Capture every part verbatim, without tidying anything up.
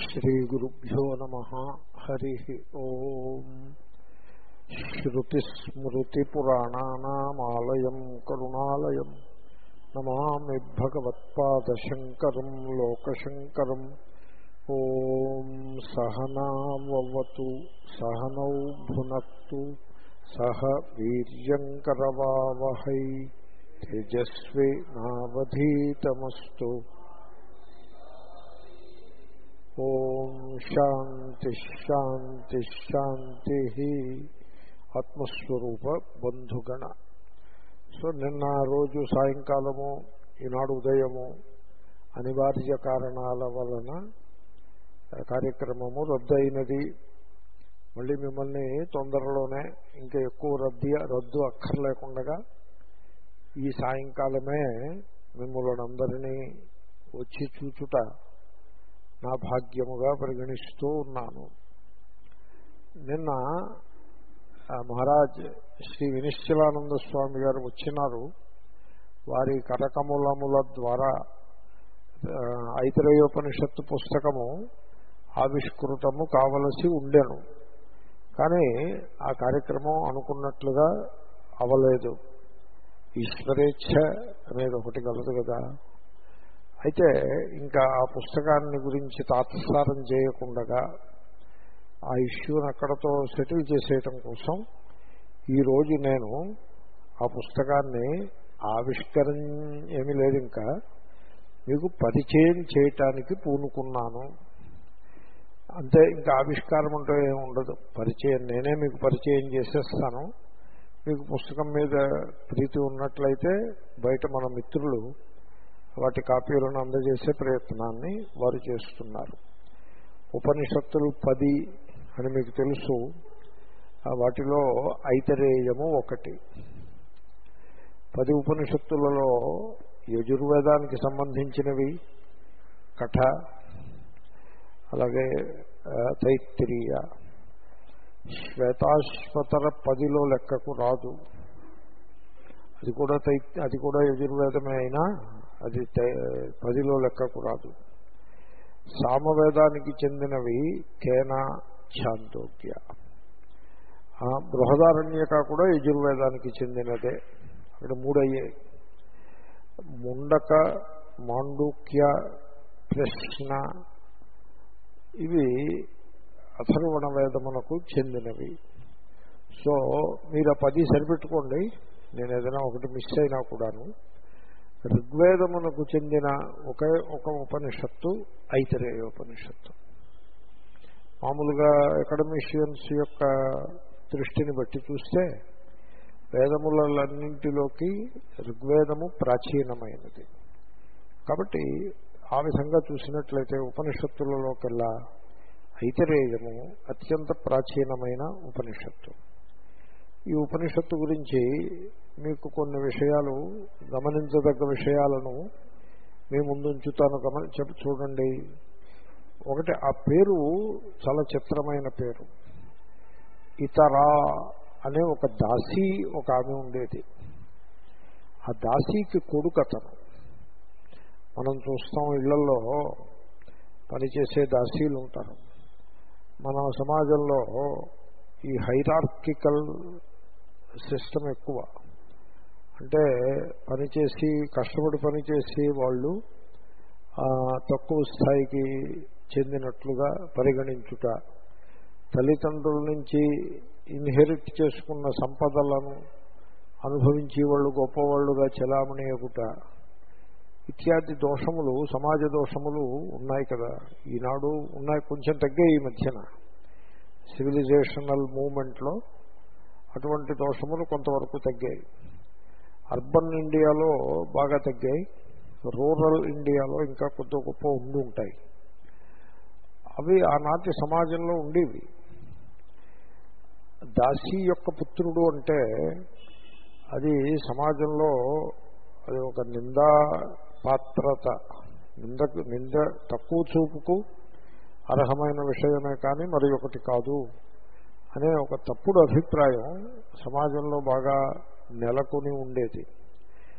శ్రీగురుభ్యో నమః. హరి ఓం. శ్రుతిస్మృతిపురాణానామాలయం కరుణాలయం నమామి భగవత్పాదశంకరం లోకశంకరం. ఓం సహనావతు సహనౌ భునక్తు సహ వీర్యంకరవావహై తేజస్వి నావధీతమస్తు. ఓం శాంతి శాంతి శాంతి. ఆత్మస్వరూప బంధుగణ. సో నిన్న రోజు సాయంకాలము ఈనాడు ఉదయము అనివార్య కారణాల వలన కార్యక్రమము రద్దు అయినది. మళ్ళీ మిమ్మల్ని తొందరలోనే ఇంకా ఎక్కువ రద్దీ రద్దు అక్కర్లేకుండా ఈ సాయంకాలమే మిమ్మల్ని అందరినీ వచ్చి చూచుట నా భాగ్యముగా పరిగణిస్తూ ఉన్నాను. నిన్న మహారాజ్ శ్రీ వినిశ్చలానంద స్వామి గారు వచ్చినారు. వారి కరకములముల ద్వారా ఐతరేయోపనిషత్తు పుస్తకము ఆవిష్కృతము కావలసి ఉండెను. కానీ ఆ కార్యక్రమం అనుకున్నట్లుగా అవలేదు. ఈశ్వరేచ్ఛ అనేది ఒకటి కలదు కదా. అయితే ఇంకా ఆ పుస్తకాన్ని గురించి తాత్సారం చేయకుండా ఆ ఇష్యూని అక్కడతో సెటిల్ చేసేయటం కోసం ఈరోజు నేను ఆ పుస్తకాన్ని ఆవిష్కరణ ఏమీ లేదు, ఇంకా మీకు పరిచయం చేయటానికి పూనుకున్నాను అంతే. ఇంకా ఆవిష్కారం అంటూ ఏమి ఉండదు. పరిచయం నేనే మీకు పరిచయం చేసేస్తాను. మీకు పుస్తకం మీద ప్రీతి ఉన్నట్లయితే బయట మన మిత్రులు వాటి కాపీలను అందజేసే ప్రయత్నాన్ని వారు చేస్తున్నారు. ఉపనిషత్తులు పది అని మీకు తెలుసు. వాటిలో ఐతరేయము ఒకటి. పది ఉపనిషత్తులలో యజుర్వేదానికి సంబంధించినవి కఠ, అలాగే తైత్తిరీయ, శ్వేతాశ్వతర పదిలో లెక్కకు రాదు. అది కూడా తై అది కూడా యజుర్వేదమే అయినా అది పదిలో లెక్కకు రాదు. సామవేదానికి చెందినవి కేన, ఛాందోగ్య. బృహదారణ్యక కూడా యజుర్వేదానికి చెందినదే. అక్కడ మూడయ్యాయి. ముండక, మాండూక్య, ప్రశ్న ఇవి అథర్వణ వేదమునకు చెందినవి. సో మీరు ఆ పది సరిపెట్టుకోండి. నేను ఏదైనా ఒకటి మిస్ అయినా కూడాను. ఋగ్వేదమునకు చెందిన ఒకే ఒక ఉపనిషత్తు ఐతరేయోపనిషత్తు. మామూలుగా అకాడమిషియన్స్ యొక్క దృష్టిని బట్టి చూస్తే వేదములన్నింటిలోకి ఋగ్వేదము ప్రాచీనమైనది. కాబట్టి ఆ విధంగా చూసినట్లయితే ఉపనిషత్తులలోకెల్లా ఐతరేయము అత్యంత ప్రాచీనమైన ఉపనిషత్తు. ఈ ఉపనిషత్తు గురించి మీకు కొన్ని విషయాలు, గమనించదగ్గ విషయాలను మీ ముందు ఉంచుతాను. గమని చెప్పి చూడండి. ఒకటి, ఆ పేరు చాలా చిత్రమైన పేరు. ఇతరా అనే ఒక దాసీ ఒక ఆమె ఉండేది. ఆ దాసీకి కొడుకతను. మనం చూస్తాం ఇళ్లలో పనిచేసే దాసీలు ఉంటారు. మన సమాజంలో ఈ హైరార్కికల్ సిస్టమ్ ఎక్కువ. అంటే పనిచేసి కష్టపడి పనిచేసి వాళ్ళు తక్కువ స్థాయికి చెందినట్లుగా పరిగణించుట, తల్లిదండ్రుల నుంచి ఇన్హెరిట్ చేసుకున్న సంపదలను అనుభవించి వాళ్ళు గొప్పవాళ్ళుగా చెలామణి అగుట ఇత్యాది దోషములు, సమాజ దోషములు ఉన్నాయి కదా. ఈనాడు ఉన్నాయి, కొంచెం తగ్గాయి ఈ మధ్యన. సివిలైజేషనల్ మూవ్మెంట్లో అటువంటి దోషములు కొంతవరకు తగ్గాయి. అర్బన్ ఇండియాలో బాగా తగ్గాయి. రూరల్ ఇండియాలో ఇంకా కొద్ది గొప్ప ఉండి ఉంటాయి. అవి ఆనాటి సమాజంలో ఉండేవి. దాసీ యొక్క పుత్రుడు అంటే అది సమాజంలో అది ఒక నిందా పాత్రత, నిందకు నింద తక్కువ చూపుకు అర్హమైన విషయమే కానీ మరి ఒకటి కాదు అనే ఒక తప్పుడు అభిప్రాయం సమాజంలో బాగా నెలకొని ఉండేది.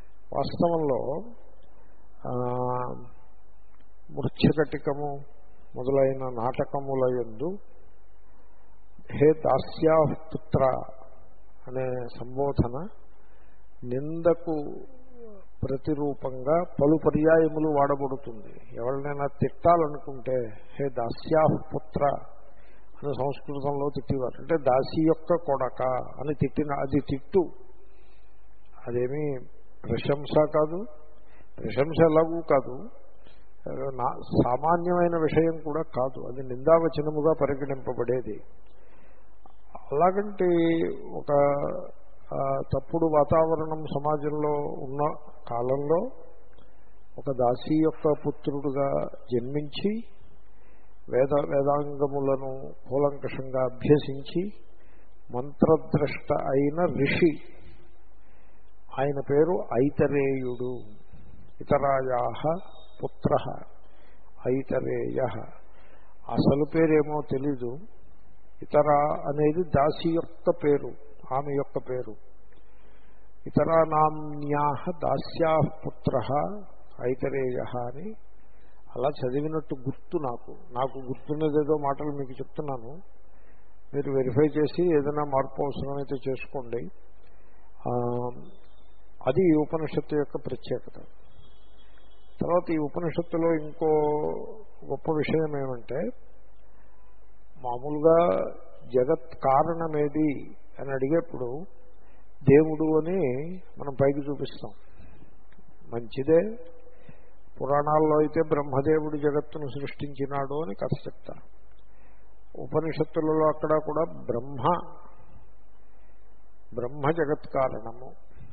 వాస్తవంలో మృచ్ఛకటికము మొదలైన నాటకముల యందు హే దాస్యా పుత్ర అనే సంబోధన నిందకు ప్రతిరూపంగా పలు పర్యాయములు వాడబడుతుంది. ఎవరినైనా తిట్టాలనుకుంటే హే దాస్యా పుత్ర అని సంస్కృతంలో తిట్టేవారు. అంటే దాసి యొక్క కొడక అని తిట్టిన అది తిట్టు, అదేమీ ప్రశంస కాదు, ప్రశంస ఎలాగూ కాదు, నా సామాన్యమైన విషయం కూడా కాదు, అది నిందావచనముగా పరిగణింపబడేది. అలాగంటే ఒక తప్పుడు వాతావరణం సమాజంలో ఉన్న కాలంలో ఒక దాసి యొక్క పుత్రుడుగా జన్మించి వేద వేదాంగములను కూలంకషంగా అభ్యసించి మంత్రద్రష్ట అయిన ఋషి, ఆయన పేరు ఐతరేయుడు. ఇతరాయాహ పుత్ర ఐతరేయ. అసలు పేరేమో తెలీదు. ఇతర అనేది దాసి యొక్క పేరు, ఆమె యొక్క పేరు. ఇతరానామ్న్యా దాస్యా పుత్ర ఐతరేయ అని అలా చదివినట్టు గుర్తు. నాకు నాకు గుర్తున్నదేదో మాటలు మీకు చెప్తున్నాను, మీరు వెరిఫై చేసి ఏదైనా మార్పు అవసరమైతే చేసుకోండి. అది ఈ ఉపనిషత్తు యొక్క ప్రత్యేకత. తర్వాత ఈ ఉపనిషత్తులో ఇంకో గొప్ప విషయం ఏమంటే, మామూలుగా జగత్ కారణమేది అని అడిగేప్పుడు దేవుడు అని మనం పైకి చూపిస్తాం, మంచిదే. పురాణాల్లో అయితే బ్రహ్మదేవుడు జగత్తును సృష్టించినాడు అని కథ చెప్తారు. ఉపనిషత్తులలో అక్కడ కూడా బ్రహ్మ బ్రహ్మ జగత్ కారణము.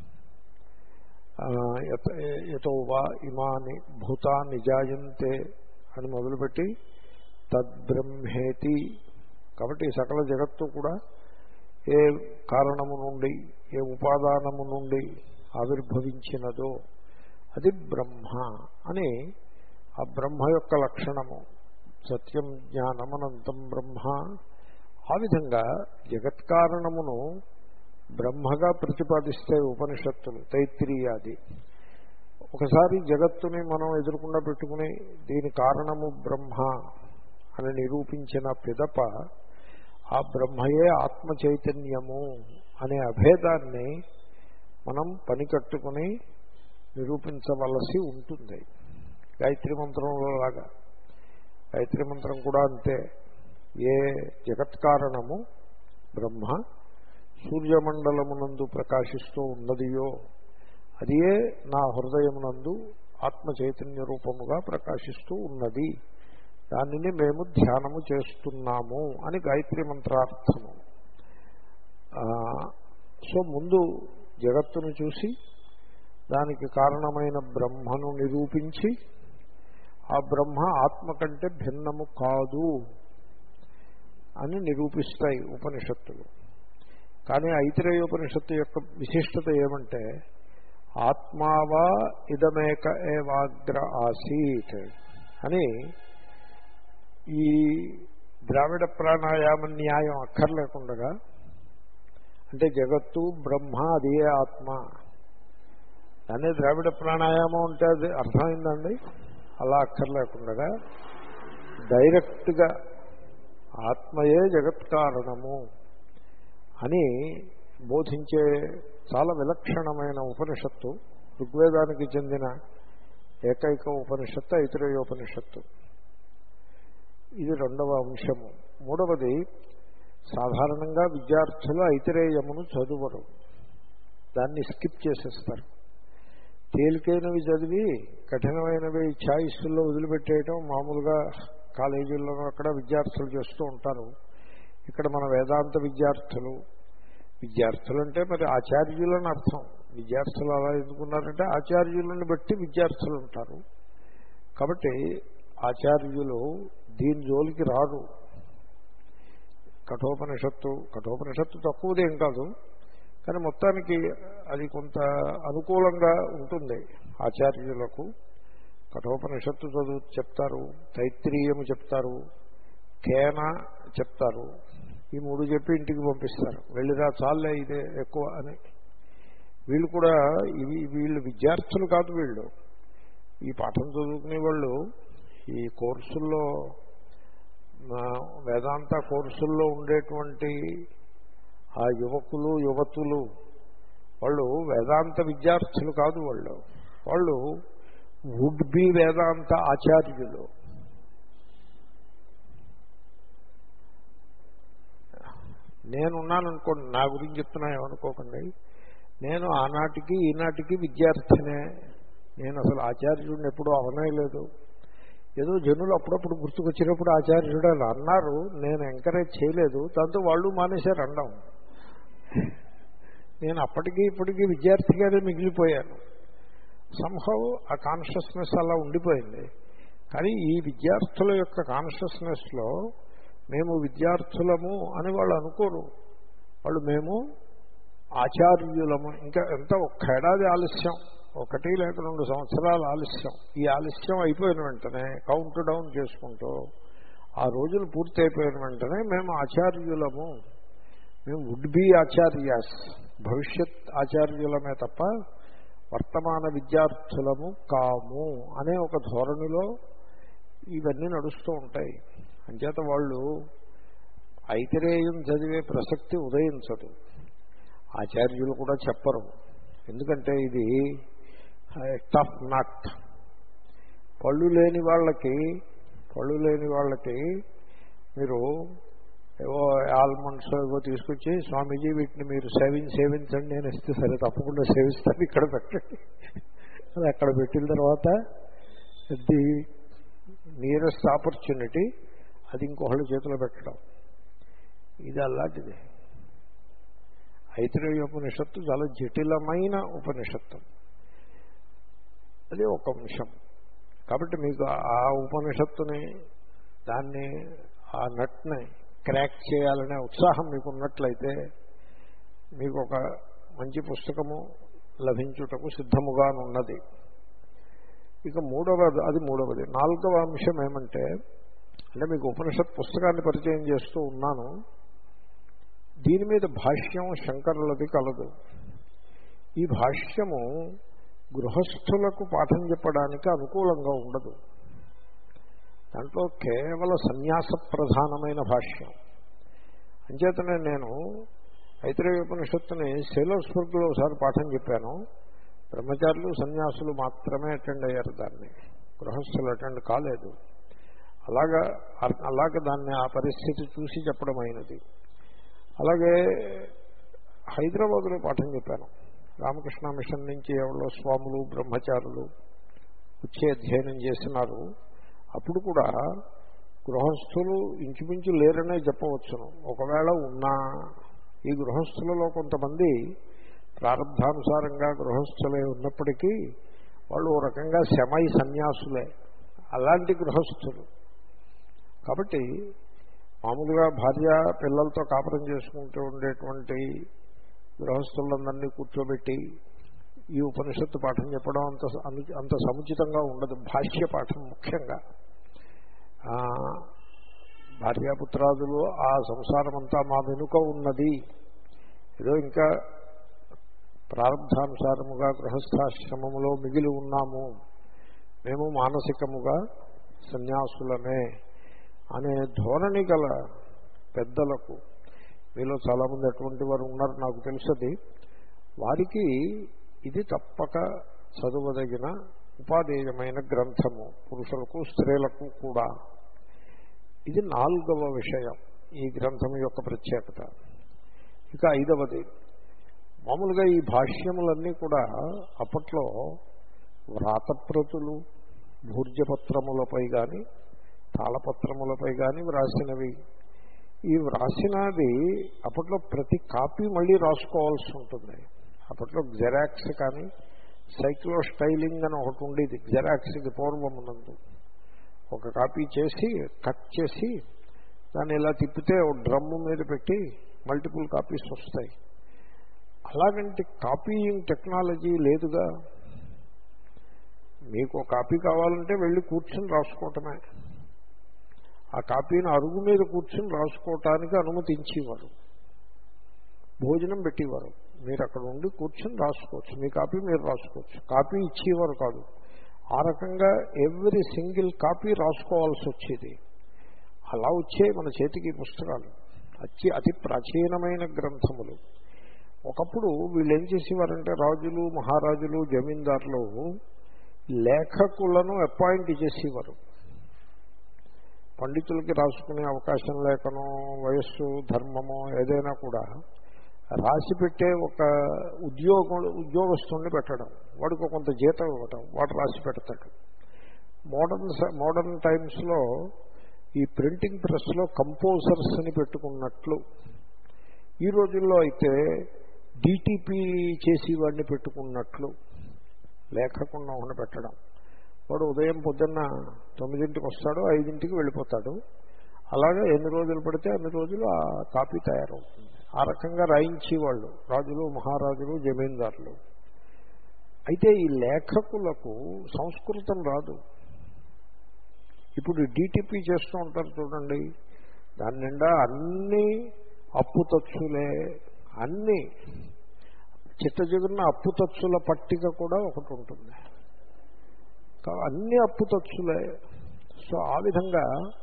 యతో వా ఇమాని భూతాని జాయంతే అని మొదలుపెట్టి తద్బ్రహ్మేతి. కాబట్టి సకల జగత్తు కూడా ఏ కారణము నుండి, ఏ ఉపాదానము నుండి ఆవిర్భవించినదో అది బ్రహ్మ అని, ఆ బ్రహ్మ యొక్క లక్షణము సత్యం జ్ఞానం అనంతం బ్రహ్మ. ఆ విధంగా జగత్కారణమును బ్రహ్మగా ప్రతిపాదిస్తే ఉపనిషత్తులు, తైత్రీయాది. ఒకసారి జగత్తుని మనం ఎదురుకుండా పెట్టుకుని దీని కారణము బ్రహ్మ అని నిరూపించిన పిదప ఆ బ్రహ్మయే ఆత్మ చైతన్యము అనే అభేదాన్ని మనం పనికట్టుకుని నిరూపించవలసి ఉంటుంది. గాయత్రి మంత్రంలో లాగా గాయత్రి మంత్రం కూడా అంతే. ఏ జగత్కారణము బ్రహ్మ సూర్యమండలమునందు ప్రకాశిస్తూ ఉన్నదియో అదియే నా హృదయమునందు ఆత్మ చైతన్య రూపముగా ప్రకాశిస్తూ ఉన్నది, దానిని మేము ధ్యానము చేస్తున్నాము అని గాయత్రి మంత్రార్థము. సో ముందు జగత్తును చూసి దానికి కారణమైన బ్రహ్మను నిరూపించి ఆ బ్రహ్మ ఆత్మ కంటే భిన్నము కాదు అని నిరూపిస్తాయి ఉపనిషత్తులు. కానీ ఐతిరేయోపనిషత్తు యొక్క విశిష్టత ఏమంటే, ఆత్మావా ఇదమేక ఏవాగ్ర ఆసీత్ అని ఈ ద్రావిడ ప్రాణాయామ న్యాయం అక్కర్లేకుండగా, అంటే జగత్తు బ్రహ్మ అదే ఆత్మ అనే ద్రావిడ ప్రాణాయామం అంటే అది అర్థమైందండి. అలా అక్కర్లేకుండగా డైరెక్ట్గా ఆత్మయే జగత్కారణము అని బోధించే చాలా విలక్షణమైన ఉపనిషత్తు, ఋగ్వేదానికి చెందిన ఏకైక ఉపనిషత్తు ఐతిరేయోపనిషత్తు. ఇది రెండవ అంశము. మూడవది, సాధారణంగా విద్యార్థులు ఐతిరేయమును చదువరు, దాన్ని స్కిప్ చేసేస్తారు. తేలికైనవి చదివి కఠినమైనవి ఛాయిస్లో వదిలిపెట్టేయటం మామూలుగా కాలేజీల్లో అక్కడ విద్యార్థులు చేస్తూ ఉంటారు. ఇక్కడ మన వేదాంత విద్యార్థులు విద్యార్థులు అంటే మరి ఆచార్యులని అర్థం. విద్యార్థులు అలా ఎందుకున్నారంటే ఆచార్యులను బట్టి విద్యార్థులు ఉంటారు. కాబట్టి ఆచార్యులు దీని జోలికి రారు. కఠోపనిషత్తు కఠోపనిషత్తు తక్కువదేం కాదు, కానీ మొత్తానికి అది కొంత అనుకూలంగా ఉంటుంది ఆచార్యులకు. కఠోపనిషత్తు చదువు చెప్తారు, తైత్రీయము చెప్తారు, కేన చెప్తారు. ఈ మూడు చెప్పి ఇంటికి పంపిస్తారు, వెళ్ళిరా చాలే ఇదే ఎక్కువ అని. వీళ్ళు కూడా ఇవి వీళ్ళు విద్యార్థులు కాదు, వీళ్ళు ఈ పాఠం చదువుకునే వాళ్ళు ఈ కోర్సుల్లో వేదాంత కోర్సుల్లో ఉండేటువంటి ఆ యువకులు యువతులు వాళ్ళు వేదాంత విద్యార్థులు కాదు, వాళ్ళు వాళ్ళు వుడ్ బి వేదాంత ఆచార్యులు. నేనున్నాననుకోండి, నా గురించి చెప్తున్నా ఏమనుకోకండి, నేను ఆనాటికి ఈనాటికి విద్యార్థినే. నేను అసలు ఆచార్యుడిని ఎప్పుడూ అవనే లేదు. ఏదో జనులు అప్పుడప్పుడు గుర్తుకొచ్చినప్పుడు ఆచార్యుడు అని అన్నారు, నేను ఎంకరేజ్ చేయలేదు. దాంతో వాళ్ళు మానేశారు అనడం. నేను అప్పటికి ఇప్పటికీ విద్యార్థిగానే మిగిలిపోయాను. సంహౌ ఆ కాన్షియస్నెస్ అలా ఉండిపోయింది. కానీ ఈ విద్యార్థుల యొక్క కాన్షియస్నెస్లో మేము విద్యార్థులము అని వాళ్ళు అనుకోరు. వాళ్ళు మేము ఆచార్యులము. ఇంకా ఎంత ఒక్క ఏడాది ఆలస్యం, ఒకటి లేక రెండు సంవత్సరాల ఆలస్యం. ఈ ఆలస్యం అయిపోయిన వెంటనే కౌంట్ డౌన్ చేసుకుంటూ ఆ రోజులు పూర్తి అయిపోయిన వెంటనే మేము ఆచార్యులము, మేము వుడ్ బి ఆచార్యాస్, భవిష్యత్ ఆచార్యులమే తప్ప వర్తమాన విద్యార్థులము కాము అనే ఒక ధోరణిలో ఇవన్నీ నడుస్తూ ఉంటాయి. అంచేత వాళ్ళు ఐతిరేయం చదివే ప్రసక్తి ఉదయించదు. ఆచార్యులు కూడా చెప్పరు. ఎందుకంటే ఇది టఫ్ నట్. పళ్ళు లేని వాళ్ళకి పళ్ళు లేని వాళ్ళకి మీరు ఏవో ఆల్మండ్స్ ఏవో తీసుకొచ్చి స్వామీజీ వీటిని మీరు సేవించి సేవించండి నేను ఇస్తే సరే తప్పకుండా సేవిస్తాను, ఇక్కడ పెట్టండి. అది అక్కడ పెట్టిన తర్వాత ది నియరెస్ట్ ఆపర్చునిటీ అది ఇంకొకళ్ళ చేతిలో పెట్టడం. ఇది అలాంటిది. ఐతిరేయ ఉపనిషత్తు చాలా జటిలమైన ఉపనిషత్తు. అది ఒక అంశం. కాబట్టి మీకు ఆ ఉపనిషత్తుని దాన్ని ఆ నట్ని క్రాక్ చేయాలనే ఉత్సాహం మీకు ఉన్నట్లయితే మీకు ఒక మంచి పుస్తకము లభించుటకు సిద్ధముగానున్నది. ఇక మూడవది అది మూడవది నాలుగవ అంశం ఏమంటే, అంటే మీకు ఉపనిషత్ పుస్తకాన్ని పరిచయం చేస్తూ ఉన్నాను. దీని మీద భాష్యం శంకరులది కలదు. ఈ భాష్యము గృహస్థులకు పాఠం చెప్పడానికి అనుకూలంగా ఉండదు. దాంట్లో కేవల సన్యాస ప్రధానమైన భాష్యం. అంచేతనే నేను ఐతిరేయ ఉపనిషత్తుని శైలోస్వర్గ్లో ఒకసారి పాఠం చెప్పాను. బ్రహ్మచారులు సన్యాసులు మాత్రమే అటెండ్ అయ్యారు, దాన్ని గృహస్థులు అటెండ్ కాలేదు. అలాగా అలాగే దాన్ని ఆ పరిస్థితి చూసి చెప్పడం అయినది. అలాగే హైదరాబాదులో పాఠం చెప్పాను. రామకృష్ణ మిషన్ నుంచి ఎవరో స్వాములు బ్రహ్మచారులు వచ్చి అధ్యయనం చేసినారు. అప్పుడు కూడా గృహస్థులు ఇంచుమించు లేరనే చెప్పవచ్చును. ఒకవేళ ఉన్నా ఈ గృహస్థులలో కొంతమంది ప్రారంభానుసారంగా గృహస్థులే ఉన్నప్పటికీ వాళ్ళు ఓ రకంగా శమై సన్యాసులే, అలాంటి గృహస్థులు. కాబట్టి మామూలుగా భార్య పిల్లలతో కాపురం చేసుకుంటూ ఉండేటువంటి గృహస్థులందరినీ కూర్చోబెట్టి ఈ ఉపనిషత్తు పాఠం చెప్పడం అంత అంత సముచితంగా ఉండదు. భాష్య పాఠం ముఖ్యంగా భార్యాపుత్రాదులు ఆ సంసారం అంతా మా వెనుక ఉన్నది, ఏదో ఇంకా ప్రారంభానుసారముగా గృహస్థాశ్రమములో మిగిలి ఉన్నాము, మేము మానసికముగా సన్యాసులమే అనే ధోరణి గల పెద్దలకు, మీలో చాలామంది అటువంటి వారు ఉన్నారు నాకు తెలుసది, వారికి ఇది తప్పక చదువదగిన ఉపాదేయమైన గ్రంథము, పురుషులకు స్త్రీలకు కూడా. ఇది నాలుగవ విషయం ఈ గ్రంథం యొక్క ప్రత్యేకత. ఇక ఐదవది, మామూలుగా ఈ భాష్యములన్నీ కూడా అప్పట్లో వ్రాతప్రతులు భూర్జపత్రములపై కానీ తాళపత్రములపై కానీ వ్రాసినవి. ఈ వ్రాసినది అప్పట్లో ప్రతి కాపీ మళ్ళీ రాసుకోవాల్సి ఉంటుంది. అప్పట్లో జెరాక్స్ కానీ సైక్లో స్టైలింగ్ అని ఒకటి ఉండేది. జెరాక్స్కి పూర్వమునందు ఒక కాపీ చేసి కట్ చేసి దాన్ని ఇలా తిప్పితే ఒక డ్రమ్ము మీద పెట్టి మల్టిపుల్ కాపీస్ వస్తాయి. అలాగంటే కాపీయింగ్ టెక్నాలజీ లేదుగా. మీకు కాపీ కావాలంటే వెళ్ళి కూర్చుని రాసుకోవటమే. ఆ కాపీని అరుగు మీద కూర్చుని రాసుకోవటానికి అనుమతించేవారు. భోజనం పెట్టేవారు, మీరు అక్కడ ఉండి కూర్చుని రాసుకోవచ్చు, మీ కాపీ మీరు రాసుకోవచ్చు. కాపీ ఇచ్చేవారు కాదు. ఆ రకంగా ఎవ్రీ సింగిల్ కాపీ రాసుకోవాల్సి వచ్చేది. అలా వచ్చే మన చేతికి పుస్తకాలు అతి అతి ప్రాచీనమైన గ్రంథములు. ఒకప్పుడు వీళ్ళు ఏం చేసేవారంటే రాజులు మహారాజులు జమీందారులు లేఖకులను అపాయింట్ చేసేవారు. పండితులకి రాసుకునే అవకాశం లేకనో వయస్సు ధర్మమో ఏదైనా కూడా రాసి పెట్టే ఒక ఉద్యోగం ఉద్యోగస్తుని పెట్టడం, వాడికి కొంత జీతం ఇవ్వటం, వాడు రాసి పెడతాడు. మోడర్న్ మోడర్న్ టైమ్స్లో ఈ ప్రింటింగ్ ప్రెస్లో కంపోజర్స్ అని పెట్టుకున్నట్లు, ఈ రోజుల్లో అయితే డిటిపి చేసి వాడిని పెట్టుకున్నట్లు లేఖకుండా ఉన్న పెట్టడం. వాడు ఉదయం పొద్దున్న తొమ్మిదింటికి వస్తాడు, ఐదింటికి వెళ్ళిపోతాడు. అలాగే ఎన్ని రోజులు పడితే అన్ని రోజులు ఆ కాపీ తయారవుతుంది. ఆ రకంగా రాయించేవాళ్ళు రాజులు మహారాజులు జమీందారులు. అయితే ఈ లేఖకులకు సంస్కృతం రాదు. ఇప్పుడు డిటిపి చేస్తూ ఉంటారు చూడండి, దాని నిండా అన్నీ అప్పుతచ్చులే, అన్నీ చిట్టజిగురున అప్పుతచ్చుల పట్టిక కూడా ఒకటి ఉంటుంది, అన్నీ అప్పుతచ్చులే. సో ఆ విధంగా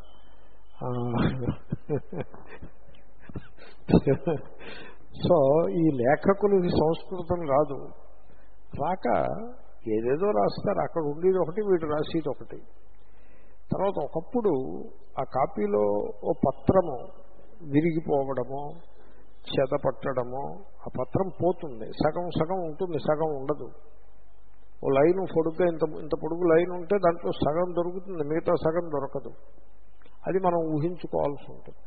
సో ఈ లేఖకులకి సంస్కృతం రాదు. రాక ఏదేదో రాస్తారు, అక్కడ ఉండేది ఒకటి వీడు రాసేది ఒకటి. తర్వాత ఒకప్పుడు ఆ కాపీలో ఓ పత్రము విరిగిపోవడము చెదపట్టడము, ఆ పత్రం పోతుంది, సగం సగం ఉంటుంది, సగం ఉండదు. ఓ లైను పొడుగ్గా ఇంత ఇంత పొడుగు లైన్ ఉంటే దాంట్లో సగం దొరుకుతుంది, మిగతా సగం దొరకదు. అది మనం ఊహించుకోవాల్సి ఉంటుంది.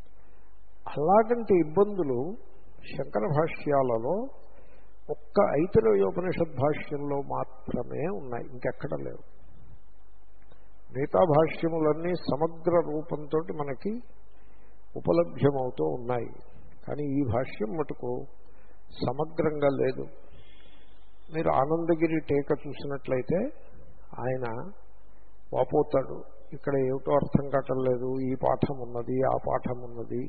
అలాగంటి ఇబ్బందులు శంకర భాష్యాలలో ఒక్క ఐతరేయోపనిషద్ భాష్యంలో మాత్రమే ఉన్నాయి, ఇంకెక్కడ లేవు. మిగతా భాష్యములన్నీ సమగ్ర రూపంతో మనకి ఉపలభ్యమవుతూ ఉన్నాయి. కానీ ఈ భాష్యం మటుకు సమగ్రంగా లేదు. మీరు ఆనందగిరి టీక చూసినట్లయితే ఆయన వాపోతాడు, ఇక్కడ ఏమిటో అర్థం కావట్లేదు, ఈ పాఠం ఉన్నది ఆ పాఠం ఉన్నది,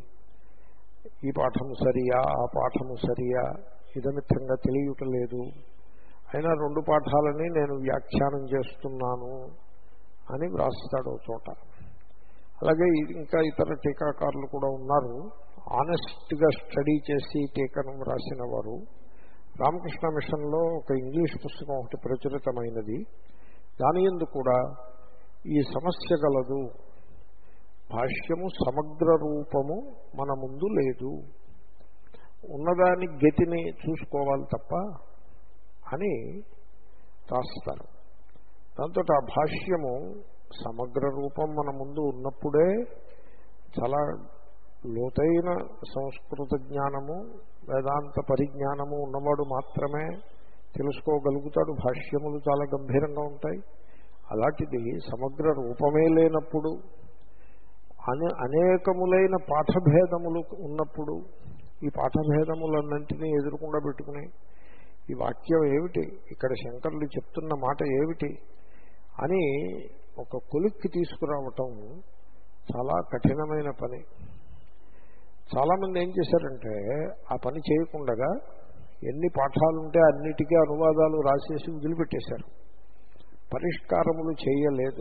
ఈ పాఠం సరియా ఆ పాఠము సరియా, ఇదమిత్తంగా తెలియటలేదు, అయినా రెండు పాఠాలని నేను వ్యాఖ్యానం చేస్తున్నాను అని వ్రాస్తాడు చోట. అలాగే ఇంకా ఇతర టీకాకారులు కూడా ఉన్నారు, ఆనెస్ట్గా స్టడీ చేసి టీకను రాసిన వారు. రామకృష్ణ మిషన్లో ఒక ఇంగ్లీష్ పుస్తకం ఒకటి ప్రచురితమైనది, దాని యందు కూడా ఈ సమస్య గలదు, భాష్యము సమగ్ర రూపము మన ముందు లేదు, ఉన్నదాని గతిని చూసుకోవాలి తప్ప అని రాస్తారు. దాంతో ఆ భాష్యము సమగ్ర రూపం మన ముందు ఉన్నప్పుడే చాలా లోతైన సంస్కృత జ్ఞానము వేదాంత పరిజ్ఞానము ఉన్నవాడు మాత్రమే తెలుసుకోగలుగుతాడు. భాష్యములు చాలా గంభీరంగా ఉంటాయి. అలాంటిది సమగ్ర రూపమే లేనప్పుడు, అనే అనేకములైన పాఠభేదములు ఉన్నప్పుడు, ఈ పాఠభేదములన్నింటినీ ఎదురుకుండా పెట్టుకుని ఈ వాక్యం ఏమిటి, ఇక్కడ శంకరులు చెప్తున్న మాట ఏమిటి అని ఒక కొలిక్కి తీసుకురావటం చాలా కఠినమైన పని. చాలామంది ఏం చేశారంటే ఆ పని చేయకుండా ఎన్ని పాఠాలుంటే అన్నిటికీ అనువాదాలు రాసేసి వదిలిపెట్టేశారు, పరిష్కారములు చేయలేదు.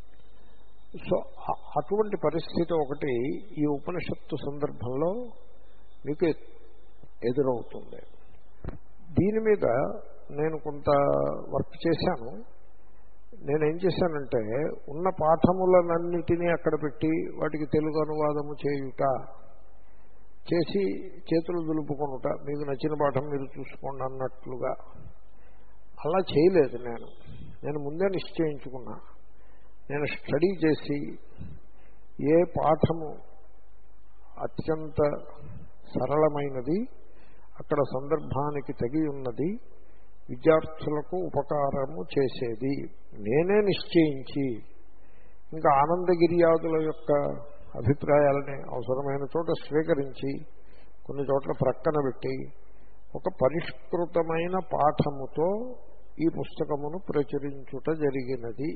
సో అటువంటి పరిస్థితి ఒకటి ఈ ఉపనిషత్తు సందర్భంలో మీకు ఎదురవుతుంది. దీని మీద నేను కొంత వర్క్ చేశాను. నేనేం చేశానంటే ఉన్న పాఠములనన్నిటినీ అక్కడ పెట్టి వాటికి తెలుగు అనువాదము చేయుట, చేసి చేతులు దులుపుకొనుట, మీకు నచ్చిన పాఠం మీరు చూసుకోండి అన్నట్లుగా అలా చేయలేదు. నేను నేను ముందే నిశ్చయించుకున్నా, నేను స్టడీ చేసి ఏ పాఠము అత్యంత సరళమైనది, అక్కడ సందర్భానికి తగి ఉన్నది, విద్యార్థులకు ఉపకారము చేసేది నేనే నిశ్చయించి, ఇంకా ఆనందగిరియాదుల యొక్క అభిప్రాయాలని అవసరమైన చోట స్వీకరించి కొన్ని చోట్ల ప్రక్కన పెట్టి ఒక పరిష్కృతమైన పాఠముతో ఈ పుస్తకమును ప్రచురించుట జరిగినది.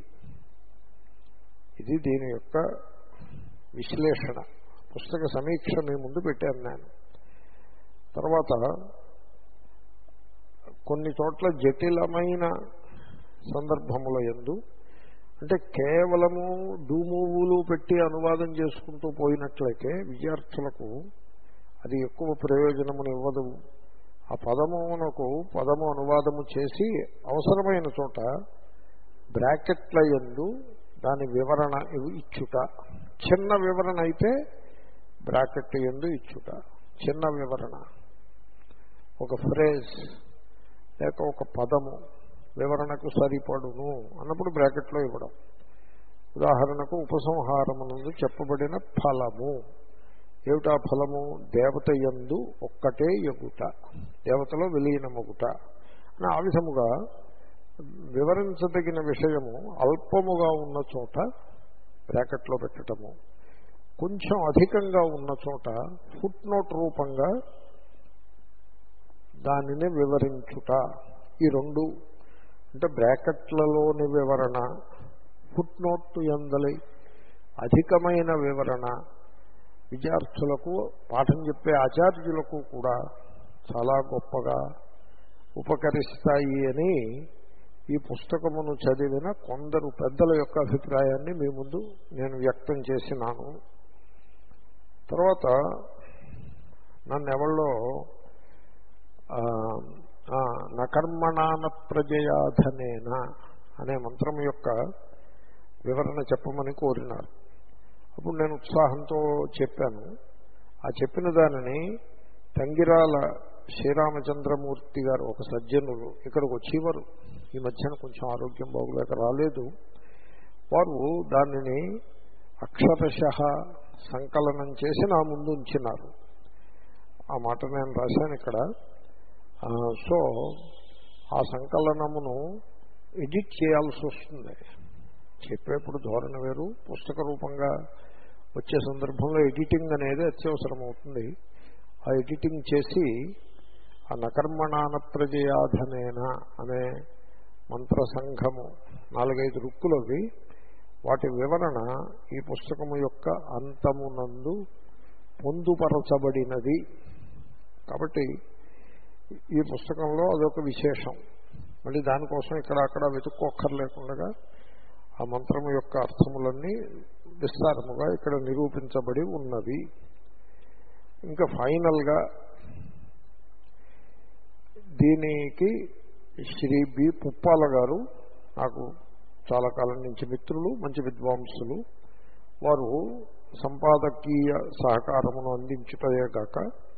ఇది దీని యొక్క విశ్లేషణ. పుస్తక సమీక్ష మీ ముందు పెట్టాను నేను. తర్వాత కొన్ని చోట్ల జటిలమైన సందర్భముల యందు, అంటే కేవలము డూమూవులు పెట్టి అనువాదం చేసుకుంటూ పోయినట్లయితే విద్యార్థులకు అది ఎక్కువ ప్రయోజనమును ఇవ్వదు. ఆ పదమునకు పదము అనువాదము చేసి అవసరమైన చోట బ్రాకెట్ల యందు దాని వివరణ ఇచ్చుట. చిన్న వివరణ అయితే బ్రాకెట్ యందు ఇచ్చుట. చిన్న వివరణ, ఒక ఫ్రేజ్ లేక ఒక పదము వివరణకు సరిపడును అన్నప్పుడు బ్రాకెట్లో ఇవ్వడం. ఉదాహరణకు ఉపసంహారమునందు చెప్పబడిన ఫలము. ఏమిటా ఫలము? దేవత యందు ఒక్కటే ఎగుట, దేవతలో విలీనమగుట అని. ఆ విధముగా వివరించదగిన విషయము అల్పముగా ఉన్న చోట బ్రాకెట్లో పెట్టడము, కొంచెం అధికంగా ఉన్న చోట ఫుట్ నోట్ రూపంగా దానిని వివరించుట. ఈ రెండు అంటే బ్రాకెట్లలోని వివరణ, ఫుట్ నోట్ యందలి అధికమైన వివరణ విద్యార్థులకు పాఠం చెప్పే ఆచార్యులకు కూడా చాలా గొప్పగా ఉపకరిస్తాయి అని ఈ పుస్తకమును చదివిన కొందరు పెద్దల యొక్క అభిప్రాయాన్ని మీ ముందు నేను వ్యక్తం చేసినాను. తర్వాత నన్ను ఎవళ్ళో నకర్మణాన ప్రజయాధనేన అనే మంత్రం యొక్క వివరణ చెప్పమని కోరినారు. అప్పుడు నేను ఉత్సాహంతో చెప్పాను. ఆ చెప్పిన దానిని తంగిరాల శ్రీరామచంద్రమూర్తి గారు ఒక సజ్జనులు ఇక్కడికి వచ్చేవారు. ఈ మధ్యన కొంచెం ఆరోగ్యం బాగులేక రాలేదు. వారు దానిని అక్షరశః సంకలనం చేసి నా ముందు ఉంచినారు. ఆ మాట నేను రాశాను ఇక్కడ. సో ఆ సంకలనమును ఎడిట్ చేయాల్సి వస్తుంది. చెప్పేప్పుడు ధోరణి వేరు, పుస్తక రూపంగా వచ్చే సందర్భంలో ఎడిటింగ్ అనేది అత్యవసరం అవుతుంది. ఆ ఎడిటింగ్ చేసి ఆ నకర్మణాన ప్రజయాధనేన అనే మంత్ర సంఘము నాలుగైదు రుక్కులవి, వాటి వివరణ ఈ పుస్తకము యొక్క అంతమునందు పొందుపరచబడినది. కాబట్టి ఈ పుస్తకంలో అదొక విశేషం. మళ్ళీ దానికోసం ఇక్కడ అక్కడ వెతుక్కోక్కర్లేకుండా ఆ మంత్రము యొక్క అర్థములన్నీ విస్తారముగా ఇక్కడ నిరూపించబడి ఉన్నవి. ఇంకా ఫైనల్గా దీనికి శ్రీ బి పుప్పాల గారు నాకు చాలా కాలం నుంచి మిత్రులు, మంచి విద్వాంసులు. వారు సంపాదకీయ సహకారమును అందించుటయే కాక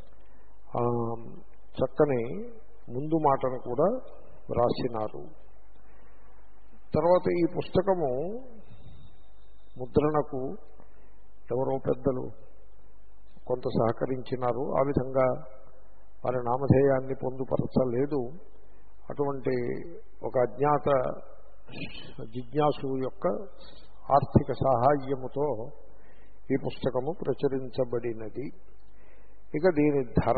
చక్కని ముందు మాటను కూడా వ్రాసినారు. తర్వాత ఈ పుస్తకము ముద్రణకు ఎవరో పెద్దలు కొంత సహకరించినారు. ఆ విధంగా వారి నామధేయాన్ని పొందుపరచలేదు. అటువంటి ఒక అజ్ఞాత జిజ్ఞాసు యొక్క ఆర్థిక సహాయముతో ఈ పుస్తకము ప్రచురించబడినది. ఇక దీని ధర,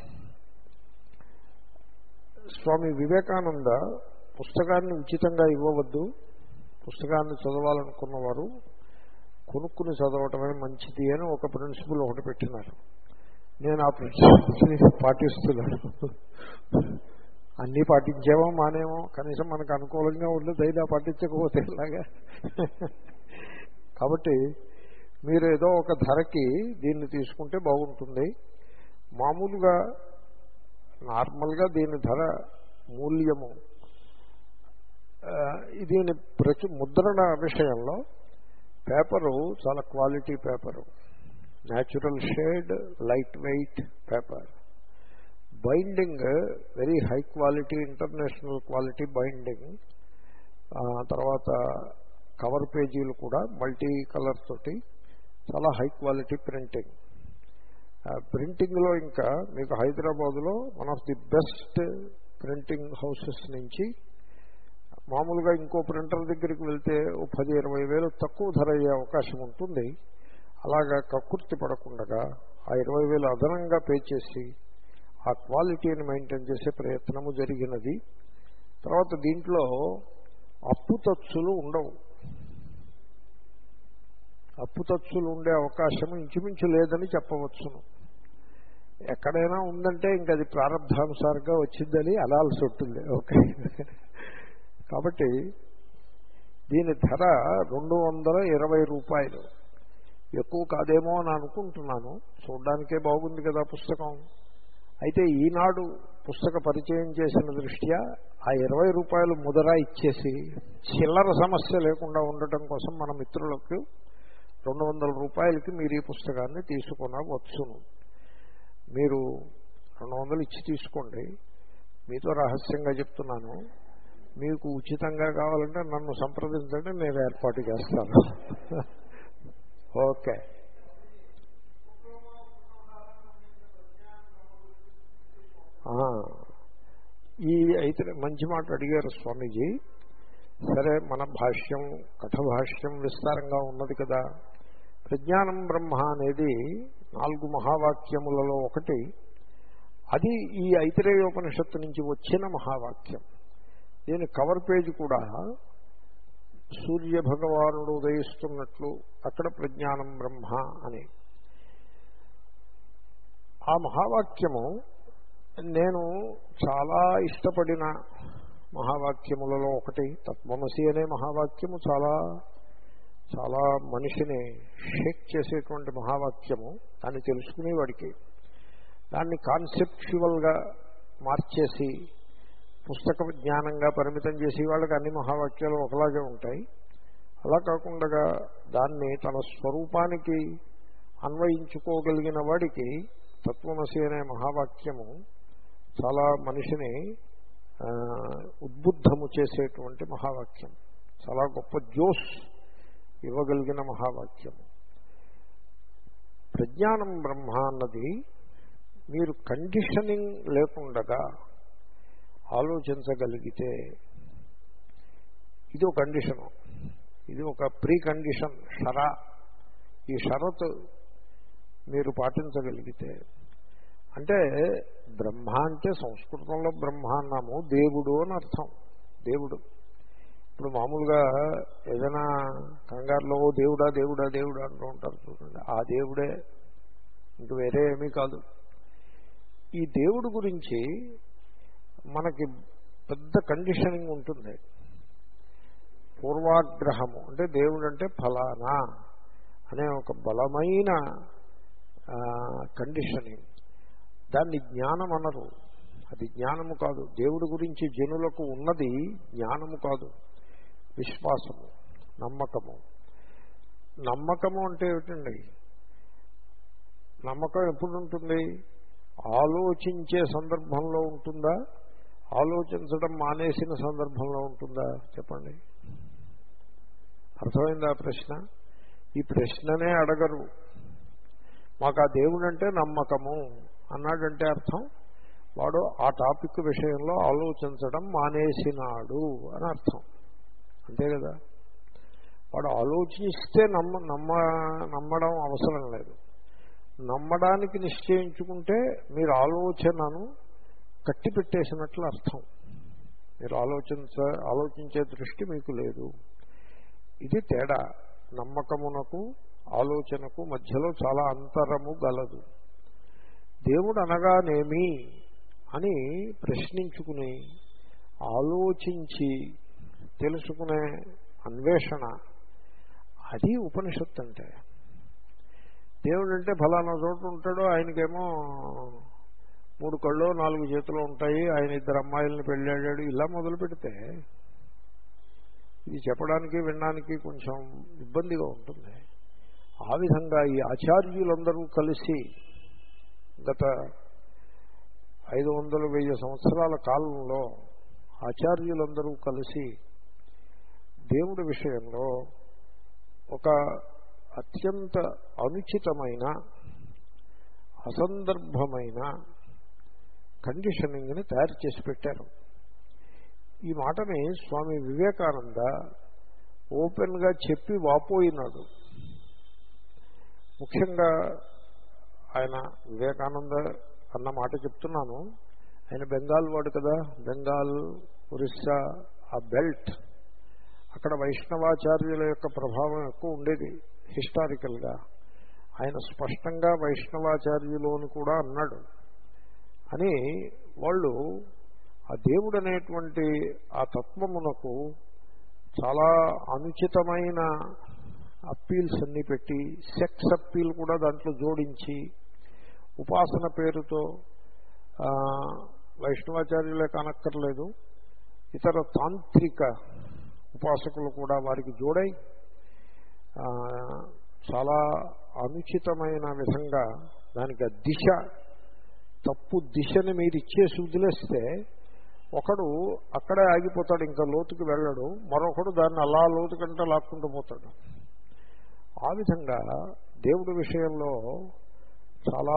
స్వామి వివేకానంద పుస్తకాన్ని ఉచితంగా ఇవ్వవద్దు, పుస్తకాన్ని చదవాలనుకున్నవారు కొనుక్కుని చదవటమే మంచిది అని ఒక ప్రిన్సిపల్ ఒకటి పెట్టినారు. నేను ఆ ప్రిన్సిపల్ని పాటిస్తున్నాను. అన్నీ పాటించేమో మానేమో, కనీసం మనకు అనుకూలంగా ఉండదు, దైదా పాటించకపోతే ఇలాగా. కాబట్టి మీరు ఏదో ఒక ధరకి దీన్ని తీసుకుంటే బాగుంటుంది. మామూలుగా నార్మల్గా దీని ధర మూల్యము దీని ప్రచు ముద్రణ విషయంలో పేపరు చాలా quality paper, natural shade, light weight paper, binding very high quality, international quality binding. తర్వాత కవర్ పేజీలు కూడా మల్టీ కలర్ తోటి చాలా హై క్వాలిటీ ప్రింటింగ్. ప్రింటింగ్లో ఇంకా మీకు హైదరాబాదులో one of the best printing houses నుంచి మామూలుగా ఇంకో ప్రింటర్ దగ్గరికి వెళ్తే ఓ పది ఇరవై వేలు తక్కువ ధర అయ్యే అవకాశం ఉంటుంది. అలాగా కక్కుర్తి పడకుండా ఆ ఇరవై వేలు అదనంగా పే చేసి ఆ క్వాలిటీని మెయింటైన్ చేసే ప్రయత్నము జరిగినది. తర్వాత దీంట్లో అప్పుతచ్చులు ఉండవు. అప్పుతచ్చులు ఉండే అవకాశం ఇంచుమించు లేదని చెప్పవచ్చును. ఎక్కడైనా ఉందంటే ఇంక అది ప్రారంభానుసారంగా వచ్చిందని అనాల్సి ఉంటుంది. ఓకే, కాబట్టి దీని ధర రెండు వందల ఇరవై రూపాయలు. ఎక్కువ కాదేమో అని అనుకుంటున్నాను, చూడ్డానికే బాగుంది కదా పుస్తకం. అయితే ఈనాడు పుస్తక పరిచయం చేసిన దృష్ట్యా ఆ ఇరవై రూపాయలు ముదరా ఇచ్చేసి చిల్లర సమస్య లేకుండా ఉండటం కోసం మన మిత్రులకు రెండు వందల రూపాయలకి మీరు ఈ పుస్తకాన్ని తీసుకొనవచ్చును. మీరు రెండు వందలు ఇచ్చి తీసుకోండి. మీతో రహస్యంగా చెప్తున్నాను, మీకు ఉచితంగా కావాలంటే నన్ను సంప్రదించండి, నేను ఏర్పాటు చేస్తాను. ఓకే. ఈ అయితే మంచి మాట అడిగారు స్వామీజీ. సరే, మన భాష్యం కఠభాష్యం విస్తారంగా ఉన్నది కదా. ప్రజ్ఞానం బ్రహ్మ అనేది నాలుగు మహావాక్యములలో ఒకటి. అది ఈ ఐతిరేయోపనిషత్తు నుంచి వచ్చిన మహావాక్యం. దీని కవర్ పేజ్ కూడా సూర్య భగవానుడు ఉదయిస్తున్నట్లు అక్కడ ప్రజ్ఞానం బ్రహ్మ అని. ఆ మహావాక్యము నేను చాలా ఇష్టపడిన మహావాక్యములలో ఒకటి. తత్వమసి అనే మహావాక్యము చాలా చాలా మనిషిని షేక్ చేసేటువంటి మహావాక్యము. దాన్ని తెలుసుకునేవాడికి దాన్ని కాన్సెప్చువల్గా మార్చేసి పుస్తక జ్ఞానంగా పరిమితం చేసి వాళ్ళకి అన్ని మహావాక్యాలు ఒకలాగే ఉంటాయి. అలా కాకుండా దాన్ని తన స్వరూపానికి అన్వయించుకోగలిగిన వాడికి తత్వమసి అనే మహావాక్యము చాలా మనిషిని ఉద్బుద్ధము చేసేటువంటి మహావాక్యం. చాలా గొప్ప జోష్ ఇవ్వగలిగిన మహావాక్యము. ప్రజ్ఞానం బ్రహ్మ అన్నది మీరు కండిషనింగ్ లేకుండగా ఆలోచించగలిగితే, ఇది ఒక కండిషను, ఇది ఒక ప్రీ కండిషన్ షరా. ఈ షరతు మీరు పాటించగలిగితే, అంటే బ్రహ్మ అంటే సంస్కృతంలో బ్రహ్మ అన్నాము దేవుడు అని అర్థం. దేవుడు ఇప్పుడు మామూలుగా ఏదైనా కంగారులో దేవుడా దేవుడా దేవుడా అంటూ ఉంటారు చూడండి, ఆ దేవుడే, ఇంక వేరే ఏమీ కాదు. ఈ దేవుడు గురించి మనకి పెద్ద కండిషనింగ్ ఉంటుంది. పూర్వాగ్రహము అంటే దేవుడు అంటే ఫలానా అనే ఒక బలమైన కండిషనింగ్. దాన్ని జ్ఞానం అనరు, అది జ్ఞానము కాదు. దేవుడి గురించి జనులకు ఉన్నది జ్ఞానము కాదు, విశ్వాసము, నమ్మకము. నమ్మకము అంటే ఏమిటండి? నమ్మకం ఎప్పుడు ఉంటుంది? ఆలోచించే సందర్భంలో ఉంటుందా, ఆలోచించడం మానేసిన సందర్భంలో ఉంటుందా? చెప్పండి. అర్థమైందా ప్రశ్న? ఈ ప్రశ్ననే అడగరు. మాకు ఆ దేవుడు అంటే నమ్మకము అన్నాడంటే అర్థం వాడు ఆ టాపిక్ విషయంలో ఆలోచించడం మానేసినాడు అని అర్థం. అంతే కదా. వాడు ఆలోచిస్తే నమ్మ నమ్మ నమ్మడం అవసరం లేదు. నమ్మడానికి నిశ్చయించుకుంటే మీరు ఆలోచనను కట్టిపెట్టేసినట్లు అర్థం. మీరు ఆలోచించ ఆలోచించే దృష్టి మీకు లేదు. ఇది తేడా. నమ్మకమునకు ఆలోచనకు మధ్యలో చాలా అంతరము గలదు. దేవుడు అనగానేమి అని ప్రశ్నించుకుని ఆలోచించి తెలుసుకునే అన్వేషణ, అది ఉపనిషత్తు అంటే. దేవుడు అంటే ఫలానా చోటు ఉంటాడో, ఆయనకేమో మూడు కళ్ళు నాలుగు చేతులు ఉంటాయి, ఆయన ఇద్దరు అమ్మాయిలను పెళ్ళాడాడు, ఇలా మొదలు పెడితే ఇది చెప్పడానికి వినడానికి కొంచెం ఇబ్బందిగా ఉంటుంది. ఆ విధంగా ఈ ఆచార్యులందరూ కలిసి గత ఐదు వందల వెయ్యి సంవత్సరాల కాలంలో ఆచార్యులందరూ కలిసి దేవుడి విషయంలో ఒక అత్యంత అనుచితమైన అసందర్భమైన కండిషనింగ్ని తయారు చేసి పెట్టారు. ఈ మాటని స్వామి వివేకానంద ఓపెన్గా చెప్పి వాపోయినాడు. ముఖ్యంగా ఆయన వివేకానంద అన్న మాట చెప్తున్నాను. ఆయన బెంగాల్ వాడు కదా, బెంగాల్, ఒరిస్సా, ఆ బెల్ట్, అక్కడ వైష్ణవాచార్యుల యొక్క ప్రభావం ఎక్కువ ఉండేది హిస్టారికల్గా. ఆయన స్పష్టంగా వైష్ణవాచార్యులు అని కూడా అన్నాడు. అని వాళ్ళు ఆ దేవుడు అనేటువంటి ఆ తత్వమునకు చాలా అనుచితమైన అప్పీల్స్ అన్నీ పెట్టి, సెక్స్ అప్పీల్ కూడా దాంట్లో జోడించి, ఉపాసన పేరుతో వైష్ణవాచార్యులే కానక్కర్లేదు, ఇతర తాంత్రిక ఉపాసకులు కూడా వారికి జోడై చాలా అనుచితమైన విధంగా దానికి దిశ, తప్పు దిశని మీరు ఇచ్చేసి వదిలేస్తే ఒకడు అక్కడే ఆగిపోతాడు, ఇంకా లోతుకు వెళ్ళడు. మరొకడు దాన్ని అలా లోతు కంటే లాక్కుంటూ పోతాడు. ఆ విధంగా దేవుడి విషయంలో చాలా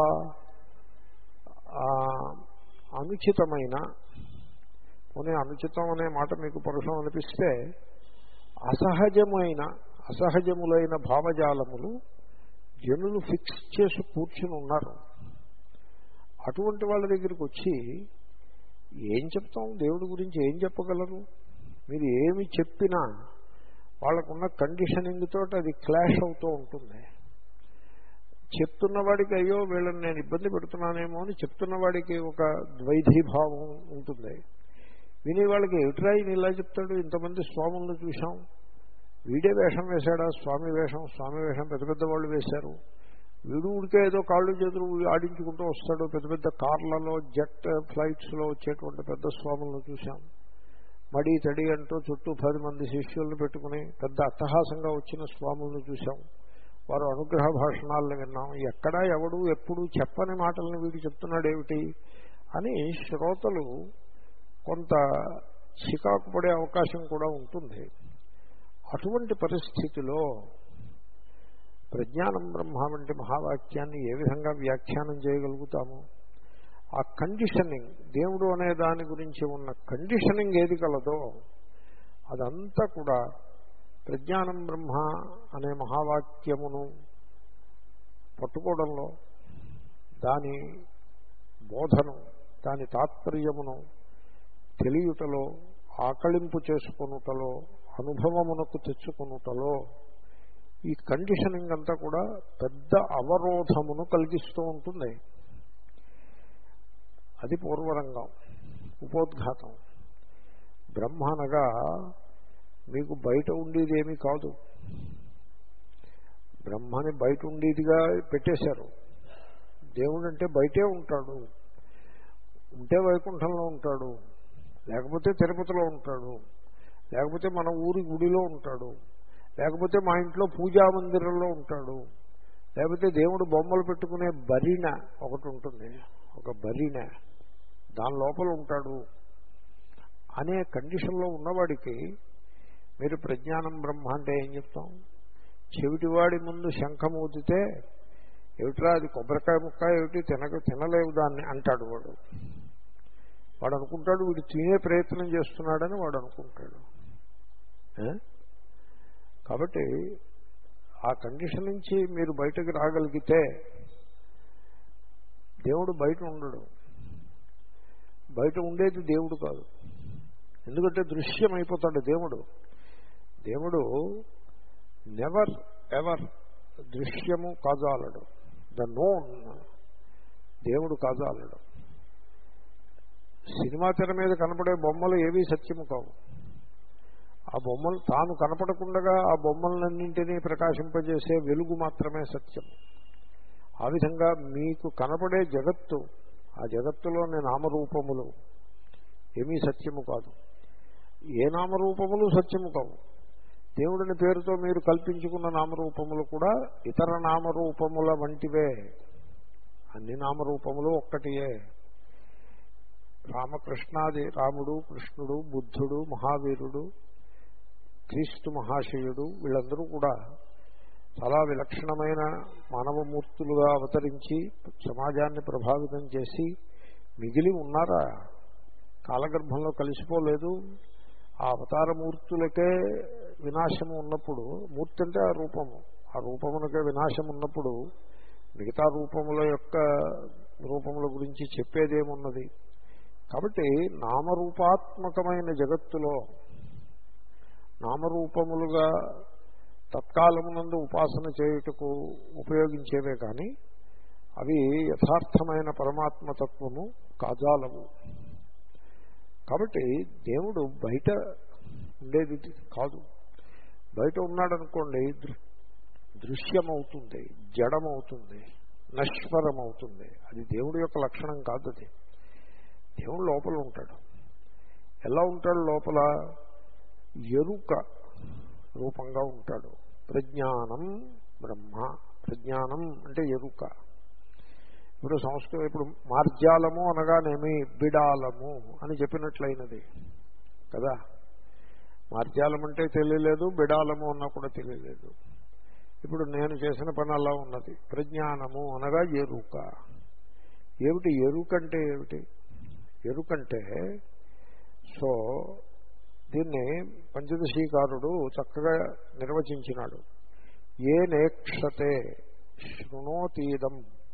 అనుచితమైన, పోనీ అనుచితం అనే మాట మీకు పరుషం అనిపిస్తే, అసహజమైన అసహజములైన భావజాలములు జనులు ఫిక్స్ చేసి కూర్చుని ఉన్నారు. అటువంటి వాళ్ళ దగ్గరికి వచ్చి ఏం చెప్తాం, దేవుడి గురించి ఏం చెప్పగలరు? మీరు ఏమి చెప్పినా వాళ్ళకున్న కండిషనింగ్ తోటి అది క్లాష్ అవుతూ ఉంటుంది. చెప్తున్నవాడికి అయ్యో వీళ్ళని నేను ఇబ్బంది పెడుతున్నానేమో అని చెప్తున్నవాడికి ఒక ద్వైధీభావం ఉంటుంది. వినేవాళ్ళకి ఎటురా ఈయన ఇలా చెప్తాడు, ఇంతమంది స్వాములను చూశాం, వీడే వేషం వేశాడా, స్వామి వేషం స్వామి వేషం పెద్ద పెద్ద వాళ్ళు వేశారు, వీడు ఉడికే ఏదో కాళ్ళు చేతులు ఆడించుకుంటూ వస్తాడు, పెద్ద పెద్ద కార్లలో జెట్ ఫ్లైట్స్లో వచ్చేటువంటి పెద్ద స్వాములను చూశాం, మడి తడి అంటూ చుట్టూ పది మంది శిష్యులను పెట్టుకుని పెద్ద అట్టహాసంగా వచ్చిన స్వాములను చూశాం, వారు అనుగ్రహ భాషణాలను విన్నాం, ఎక్కడా ఎవడు ఎప్పుడు చెప్పని మాటలను వీడు చెప్తున్నాడేమిటి అని శ్రోతలు కొంత చికాకు పడే అవకాశం కూడా ఉంటుంది. అటువంటి పరిస్థితిలో ప్రజ్ఞానం బ్రహ్మ వంటి మహావాక్యాన్ని ఏ విధంగా వ్యాఖ్యానం చేయగలుగుతాము? ఆ కండిషనింగ్, దేవుడు అనే దాని గురించి ఉన్న కండిషనింగ్ ఏది కలదో అదంతా కూడా ప్రజ్ఞానం బ్రహ్మ అనే మహావాక్యమును పట్టుకోవడంలో, దాని బోధను, దాని తాత్పర్యమును తెలియుటలో, ఆకళింపు చేసుకొనుటలో, అనుభవమునకు తెచ్చుకొనుటలో ఈ కండిషనింగ్ అంతా కూడా పెద్ద అవరోధమును కలిగిస్తూ ఉంటుంది. అది పూర్వరంగం, ఉపోద్ఘాతం. బ్రహ్మ అనగా మీకు బయట ఉండేదేమీ కాదు, బ్రహ్మని బయట ఉండేదిగా పెట్టేశారు. దేవుడు అంటే బయటే ఉంటాడు, ఉంటే వైకుంఠంలో ఉంటాడు, లేకపోతే తిరుపతిలో ఉంటాడు, లేకపోతే మన ఊరి గుడిలో ఉంటాడు, లేకపోతే మా ఇంట్లో పూజా మందిరంలో ఉంటాడు, లేకపోతే దేవుడు బొమ్మలు పెట్టుకునే బరిణ ఒకటి ఉంటుంది, ఒక బరిణ, దాని లోపల ఉంటాడు అనే కండిషన్లో ఉన్నవాడికి మీరు ప్రజ్ఞానం బ్రహ్మ అంటే ఏం చెప్తాం? చెవిటివాడి ముందు శంఖం ఊదితే ఏమిట్రా అది కొబ్బరికాయ ముక్క ఏమిటి, తినక తినలేవు దాన్ని అంటాడు వాడు. వాడు అనుకుంటాడు వీడు తినే ప్రయత్నం చేస్తున్నాడని వాడు అనుకుంటాడు. కాబట్టి ఆ కండిషన్ నుంచి మీరు బయటకు రాగలిగితే దేవుడు బయట ఉండడు, బయట ఉండేది దేవుడు కాదు. ఎందుకంటే దృశ్యం అయిపోతాడు దేవుడు. దేవుడు నెవర్ ఎవర్ దృశ్యము కాజాలడు, ద నోన్ దేవుడు కాజాలడు. సినిమా తెర మీద కనపడే బొమ్మలు ఏవీ సత్యము కావు. ఆ బొమ్మలు తాను కనపడకుండా ఆ బొమ్మలన్నింటినీ ప్రకాశింపజేసే వెలుగు మాత్రమే సత్యం. ఆ విధంగా మీకు కనపడే జగత్తు, ఆ జగత్తులోని నామరూపములు ఏమీ సత్యము కాదు. ఏ నామరూపములు సత్యము కావు. దేవుడిని పేరుతో మీరు కల్పించుకున్న నామరూపములు కూడా ఇతర నామరూపముల వంటివే. అన్ని నామరూపములు ఒక్కటియే. రామకృష్ణాది, రాముడు, కృష్ణుడు, బుద్ధుడు, మహావీరుడు, క్రీస్తు మహాశయుడు, వీళ్ళందరూ కూడా చాలా విలక్షణమైన మానవమూర్తులుగా అవతరించి సమాజాన్ని ప్రభావితం చేసి మిగిలి ఉన్నారా? కాలగర్భంలో కలిసిపోలేదు. ఆ అవతారమూర్తులకే వినాశము ఉన్నప్పుడు, మూర్తి అంటే ఆ రూపము, ఆ రూపమునకే వినాశం ఉన్నప్పుడు మిగతా రూపముల యొక్క రూపముల గురించి చెప్పేదేమున్నది? కాబట్టి నామరూపాత్మకమైన జగత్తులో నామరూపములుగా తత్కాలమునందు ఉపాసన చేయుటకు ఉపయోగించేవే కానీ అవి యథార్థమైన పరమాత్మతత్వము కాజాలవు. కాబట్టి దేవుడు బయట ఉండేది కాదు. బయట ఉన్నాడనుకోండి దృశ్యమవుతుంది, జడమవుతుంది, నశ్వరమవుతుంది. అది దేవుడి యొక్క లక్షణం కాదు. అది దేవుడు లోపల ఉంటాడు. ఎలా ఉంటాడు లోపల? ఎరుక రూపంగా ఉంటాడు. ప్రజ్ఞానం బ్రహ్మ. ప్రజ్ఞానం అంటే ఎరుక. ఇప్పుడు సంస్కృతం ఇప్పుడు మార్జాలము అనగానేమి బిడాలము అని చెప్పినట్లయినది కదా. మార్జాలం అంటే తెలియలేదు, బిడాలము అన్నా కూడా తెలియలేదు. ఇప్పుడు నేను చేసిన పని అలా ఉన్నది. ప్రజ్ఞానము అనగా ఎరుక. ఏమిటి ఎరుకంటే? ఏమిటి ఎరుకంటే? సో దీన్ని పంచదశీకారుడు చక్కగా నిర్వచించినాడు. ఏ నేక్షతే శృణోతీదం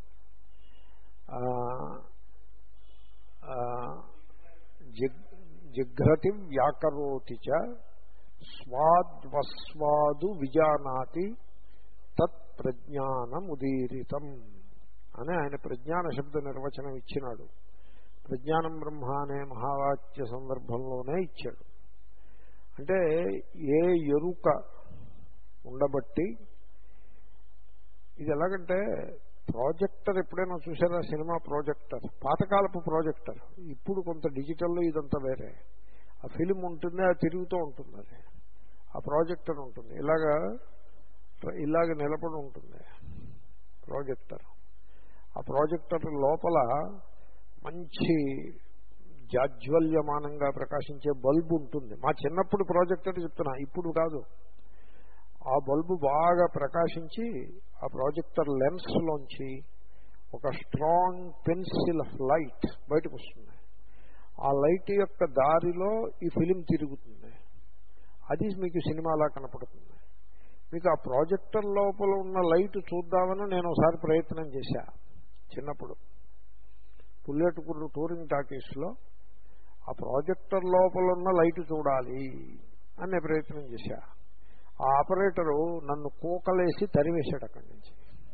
జిఘ్రతి వ్యాకరోతి చ స్వాద్వస్వాదు విజానాతి తత్ ప్రజ్ఞానముదీరితం అని ఆయన ప్రజ్ఞాన శబ్ద నిర్వచనం ఇచ్చినాడు. ప్రజ్ఞానం బ్రహ్మ అనే మహావాక్య సందర్భంలోనే ఇచ్చాడు. అంటే ఏ ఎరుక ఉండబట్టి, ఇది ఎలాగంటే ప్రాజెక్టర్ ఎప్పుడైనా చూసారా? సినిమా ప్రాజెక్టర్, పాతకాలపు ప్రాజెక్టర్. ఇప్పుడు కొంత డిజిటల్ ఇదంతా వేరే. ఆ ఫిలిం ఉంటుంది, అది తిరుగుతూ ఉంటుంది. అది ఆ ప్రాజెక్టర్ ఉంటుంది, ఇలాగా ఇలాగ నిలబడి ఉంటుంది ప్రాజెక్టర్. ఆ ప్రాజెక్టర్ లోపల మంచి జాజ్వల్యమానంగా ప్రకాశించే బల్బు ఉంటుంది. మా చిన్నప్పుడు ప్రాజెక్టర్ చెప్తున్నా, ఇప్పుడు కాదు. ఆ బల్బు బాగా ప్రకాశించి ఆ ప్రాజెక్టర్ లెన్స్లోంచి ఒక స్ట్రాంగ్ పెన్సిల్ ఆఫ్ లైట్ బయటకు వస్తుంది. ఆ లైట్ యొక్క దారిలో ఈ ఫిలిం తిరుగుతుంది. అది మీకు సినిమాలా కనపడుతుంది. మీకు ఆ ప్రాజెక్టర్ లోపల ఉన్న లైట్ చూద్దామని నేను ఒకసారి ప్రయత్నం చేశా చిన్నప్పుడు. పుల్లెటూరు టూరింగ్ టాకీస్లో ఆ ప్రాజెక్టర్ లోపల ఉన్న లైట్ చూడాలి అనే ప్రయత్నం చేశా. ఆ ఆపరేటరు నన్ను కూకలేసి తరివేశాడు అక్కడి నుంచి.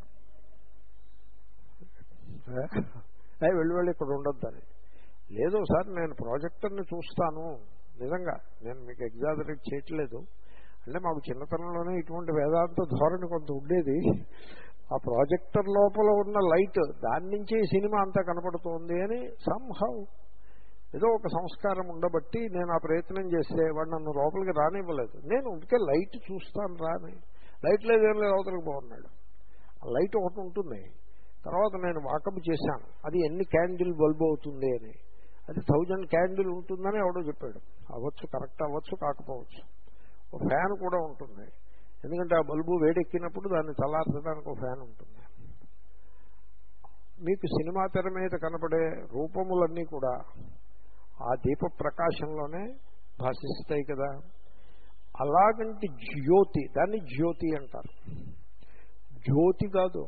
వెళ్ళి వెళ్ళి ఇక్కడ ఉండొద్దని. లేదు సార్, నేను ప్రాజెక్టర్ని చూస్తాను, నిజంగా నేను మీకు ఎగ్జాజరేట్ చేయట్లేదు. అంటే మాకు చిన్నతనంలోనే ఇటువంటి వేదాంత ధోరణి కొంత ఉండేది. ఆ ప్రాజెక్టర్ లోపల ఉన్న లైట్, దాని నుంచి సినిమా అంతా కనపడుతోంది అని సంహౌ ఏదో ఒక సంస్కారం ఉండబట్టి నేను ఆ ప్రయత్నం చేస్తే వాడు నన్ను లోపలికి రానివ్వలేదు. నేను ఉంటే లైట్ చూస్తాను రాని, లైట్ లేదేం లేదు, అవతలకి బాగున్నాడు. ఆ లైట్ ఒకటి ఉంటుంది. తర్వాత నేను వాకప్ చేశాను, అది ఎన్ని క్యాండిల్ బల్బ్ అవుతుంది అని. అది థౌజండ్ క్యాండిల్ ఉంటుందని ఎవడో చెప్పాడు. అవ్వచ్చు, కరెక్ట్ అవ్వచ్చు, కాకపోవచ్చు. ఒక ఫ్యాన్ కూడా ఉంటుంది, ఎందుకంటే ఆ బల్బు వేడెక్కినప్పుడు దాన్ని చల్లార్చడానికి ఒక ఫ్యాన్ ఉంటుంది. మీకు సినిమా తెర మీద కనపడే రూపములన్నీ కూడా ఆ దీప ప్రకాశంలోనే భాషిస్తాయి కదా. అలాగంటి జ్యోతి, దాన్ని జ్యోతి అంటారు. జ్యోతి కాదు,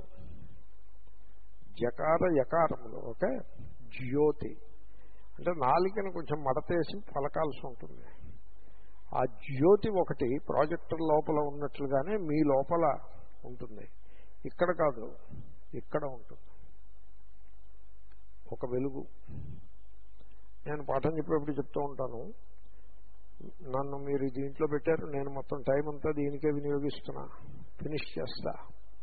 జకార యకారములు. ఓకే, జ్యోతి అంటే నాలికను కొంచెం మడతేసి పలకాల్సి ఉంటుంది. ఆ జ్యోతి ఒకటి ప్రాజెక్టర్ లోపల ఉన్నట్లుగానే మీ లోపల ఉంటుంది. ఇక్కడ కాదు, ఇక్కడ ఉంటుంది ఒక వెలుగు. నేను పాఠం చెప్పేప్పుడు చెప్తూ ఉంటాను, నన్ను మీరు దీంట్లో పెట్టారు, నేను మొత్తం టైం అంతా దీనికే వినియోగిస్తున్నా, ఫినిష్ చేస్తా.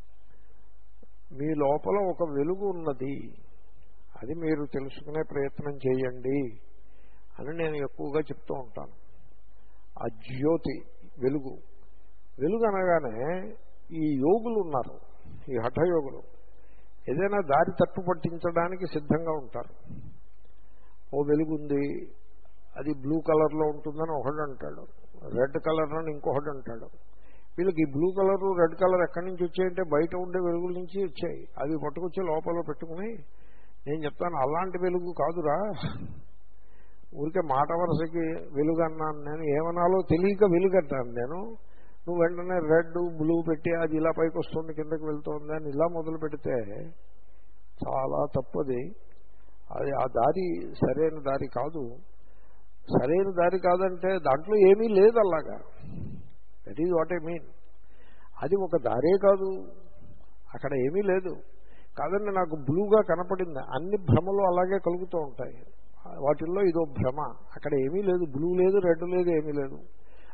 మీ లోపల ఒక వెలుగు ఉన్నది, అది మీరు తెలుసుకునే ప్రయత్నం చేయండి అని నేను ఎక్కువగా చెప్తూ ఉంటాను. ఆ జ్యోతి వెలుగు. వెలుగు అనగానే ఈ యోగులు ఉన్నారు, ఈ హఠయోగులు, ఏదైనా దారి తప్పు పట్టించడానికి సిద్ధంగా ఉంటారు. ఓ వెలుగు ఉంది, అది బ్లూ కలర్లో ఉంటుందని ఒకడు అంటాడు, రెడ్ కలర్ అని ఇంకొకటి అంటాడు. వీళ్ళకి ఈ బ్లూ కలరు రెడ్ కలర్ ఎక్కడి నుంచి వచ్చాయంటే బయట ఉండే వెలుగుల నుంచి వచ్చాయి. అవి పట్టుకొచ్చి లోపల పెట్టుకుని నేను చెప్తాను, అలాంటి వెలుగు కాదురా, ఊరికే మాట వరుసకి వెలుగు అన్నాను నేను, ఏమనాలో తెలియక వెలుగు అంటాను నేను. నువ్వు వెంటనే రెడ్ బ్లూ పెట్టి అది ఇలా పైకి వస్తుంది కిందకి వెళ్తుంది అని ఇలా మొదలు పెడితే చాలా తప్పది. అది ఆ దారి సరైన దారి కాదు. సరైన దారి కాదంటే దాంట్లో ఏమీ లేదు అలాగా. That is what I mean. అది ఒక దారే కాదు, అక్కడ ఏమీ లేదు. కాదండి నాకు బ్లూగా కనపడింది, అన్ని భ్రమలు అలాగే కలుగుతూ ఉంటాయి, వాటిల్లో ఇదో భ్రమ. అక్కడ ఏమీ లేదు, బ్లూ లేదు, రెడ్ లేదు, ఏమీ లేదు.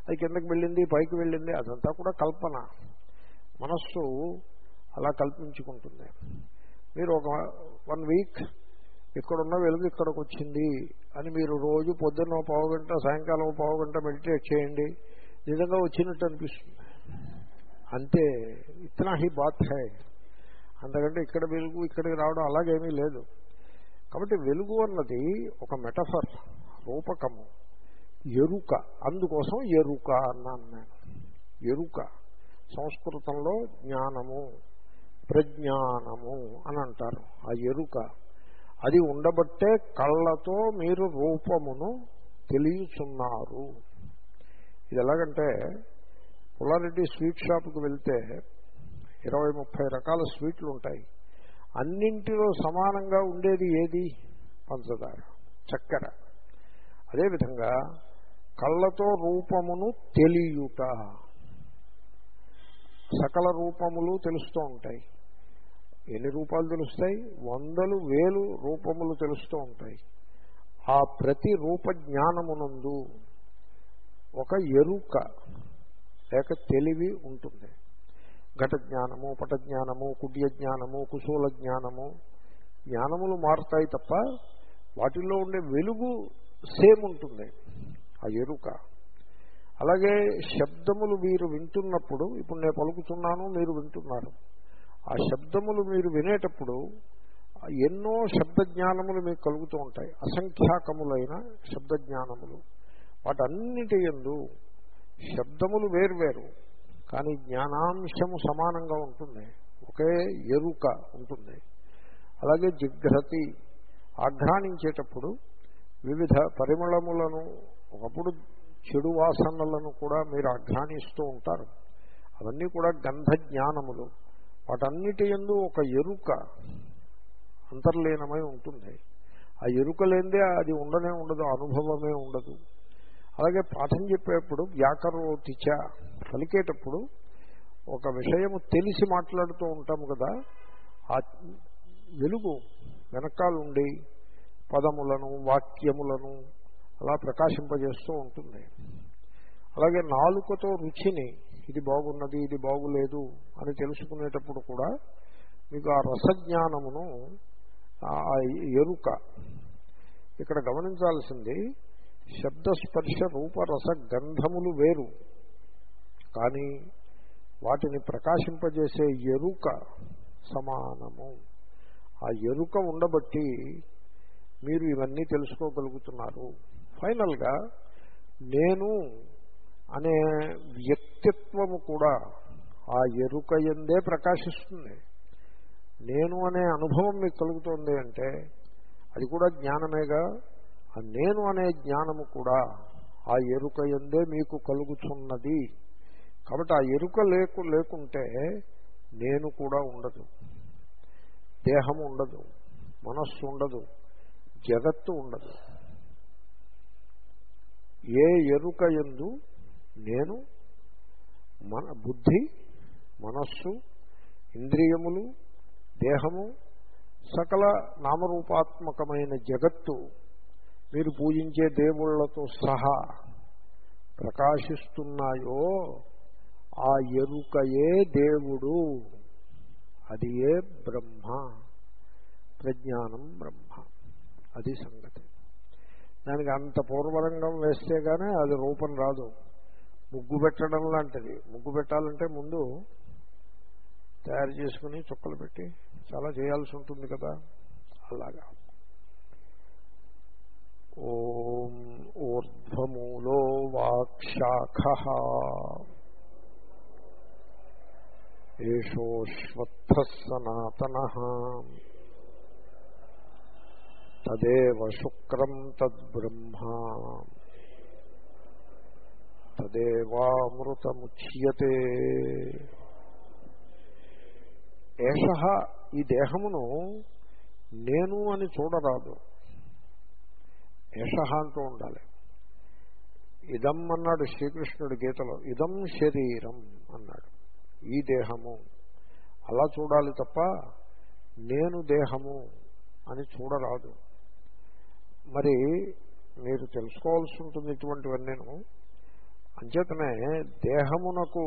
అది కిందకి వెళ్ళింది, పైకి వెళ్ళింది, అదంతా కూడా కల్పన. మనస్సు అలా కల్పించుకుంటుంది. మీరు ఒక వన్ వీక్ ఇక్కడున్న వెలుగు ఇక్కడికి వచ్చింది అని మీరు రోజు పొద్దున్న పావు గంట, సాయంకాలం పావు గంట మెడిటేట్ చేయండి, నిజంగా వచ్చినట్టు అనిపిస్తుంది. అంతే, ఇతనా హీ బాత్ హై. అంతకంటే ఇక్కడ వెలుగు ఇక్కడికి రావడం అలాగేమీ లేదు. కాబట్టి వెలుగు అన్నది ఒక మెటఫర్, రూపకము, ఎరుక. అందుకోసం ఎరుక అన్నాను నేను. ఎరుక సంస్కృతంలో జ్ఞానము, ప్రజ్ఞానము అని అంటారు. ఆ ఎరుక అది ఉండబట్టే కళ్ళతో మీరు రూపమును తెలియచున్నారు. ఇది ఎలాగంటే పుల్లారెడ్డి స్వీట్ షాప్కి వెళ్తే ఇరవై ముప్పై రకాల స్వీట్లు ఉంటాయి. అన్నింటిలో సమానంగా ఉండేది ఏది? పంచదార, చక్కెర. అదేవిధంగా కళ్ళతో రూపమును తెలియుట, సకల రూపములు తెలుస్తూ ఉంటాయి. ఎన్ని రూపాలు తెలుస్తాయి? వందలు వేలు రూపములు తెలుస్తూ ఉంటాయి. ఆ ప్రతి రూప జ్ఞానమునందు ఒక ఎరుక లేక తెలివి ఉంటుంది. ఘట జ్ఞానము, పట జ్ఞానము, కుడ్య జ్ఞానము, కుశూల జ్ఞానము, జ్ఞానములు మారుతాయి తప్ప వాటిల్లో ఉండే వెలుగు సేమ్ ఉంటుంది, ఆ ఎరుక. అలాగే శబ్దములు మీరు వింటున్నప్పుడు, ఇప్పుడు నేను పలుకుతున్నాను, మీరు వింటున్నారు. ఆ శబ్దములు మీరు వినేటప్పుడు ఎన్నో శబ్ద జ్ఞానములు మీకు కలుగుతూ ఉంటాయి, అసంఖ్యాకములైన శబ్ద జ్ఞానములు. వాటన్నిటి యందు శబ్దములు వేర్వేరు, కానీ జ్ఞానాంశము సమానంగా ఉంటుంది, ఒకే ఎరుక ఉంటుంది. అలాగే జిఘ్రతి, ఆఘ్రానించేటప్పుడు వివిధ పరిమళములను, ఒకప్పుడు చెడు వాసనలను కూడా మీరు ఆఘ్రానిస్తూ ఉంటారు. అవన్నీ కూడా గంధ జ్ఞానములు. వాటన్నిటి యందు ఒక ఎరుక అంతర్లీనమై ఉంటుంది. ఆ ఎరుక లేనిదే అది ఉండనే ఉండదు, అనుభవమే ఉండదు. అలాగే పాఠం చెప్పేప్పుడు వ్యాకరోతిచ, పలికేటప్పుడు ఒక విషయము తెలిసి మాట్లాడుతూ ఉంటాము కదా, ఆ వెలుగు వెనకాలుండి పదములను, వాక్యములను అలా ప్రకాశింపజేస్తూ ఉంటుంది. అలాగే నాలుకతో రుచిని, ఇది బాగున్నది, ఇది బాగులేదు అని తెలుసుకునేటప్పుడు కూడా మీకు ఆ రసజ్ఞానమును, ఆ ఎరుక. ఇక్కడ గమనించాల్సింది, శబ్దస్పర్శ రూపరస గంధములు వేరు, కానీ వాటిని ప్రకాశింపజేసే ఎరుక సమానము. ఆ ఎరుక ఉండబట్టి మీరు ఇవన్నీ తెలుసుకోగలుగుతున్నారు. ఫైనల్గా నేను అనే వ్యక్తిత్వము కూడా ఆ ఎరుక యందే ప్రకాశిస్తుంది. నేను అనే అనుభవం మీకు కలుగుతుంది అంటే అది కూడా జ్ఞానమేగా. ఆ నేను అనే జ్ఞానము కూడా ఆ ఎరుక యందే మీకు కలుగుతున్నది. కాబట్టి ఆ ఎరుక లేకు లేకుంటే నేను కూడా ఉండదు, దేహము ఉండదు, మనస్సు ఉండదు, జగత్తు ఉండదు. ఏ ఎరుక యందు నేను, మన బుద్ధి, మనస్సు, ఇంద్రియములు, దేహము, సకల నామరూపాత్మకమైన జగత్తు, మీరు పూజించే దేవుళ్లతో సహా ప్రకాశిస్తున్నాయో ఆ ఎరుకయే దేవుడు, అది ఏ బ్రహ్మ, ప్రజ్ఞానం బ్రహ్మ. అది సంగతి. దానికి అంత పూర్వరంగం వేస్తే కానీ అది రూపం రాదు. ముగ్గు పెట్టడం లాంటిది. ముగ్గు పెట్టాలంటే ముందు తయారు చేసుకుని చుక్కలు పెట్టి చాలా చేయాల్సి ఉంటుంది కదా, అలాగా. ఓం ఊర్ధ్వమూలో వాక్శాఖః ఏషోశ్వత్థః సనాతనః తదేవ శుక్రం తద్బ్రహ్మ తదేవామృతముచ్యతే. ఏషః, ఈ దేహమును నేను అని చూడరాదు. ఏషః అంటూ ఉండాలి. ఇదం అన్నాడు శ్రీకృష్ణుడి గీతలో, ఇదం శరీరం అన్నాడు. ఈ దేహము అలా చూడాలి తప్ప నేను దేహము అని చూడరాదు. మరి మీరు తెలుసుకోవాల్సి ఉంటుంది ఇటువంటివన్నీను. అంచేతనే దేహమునకు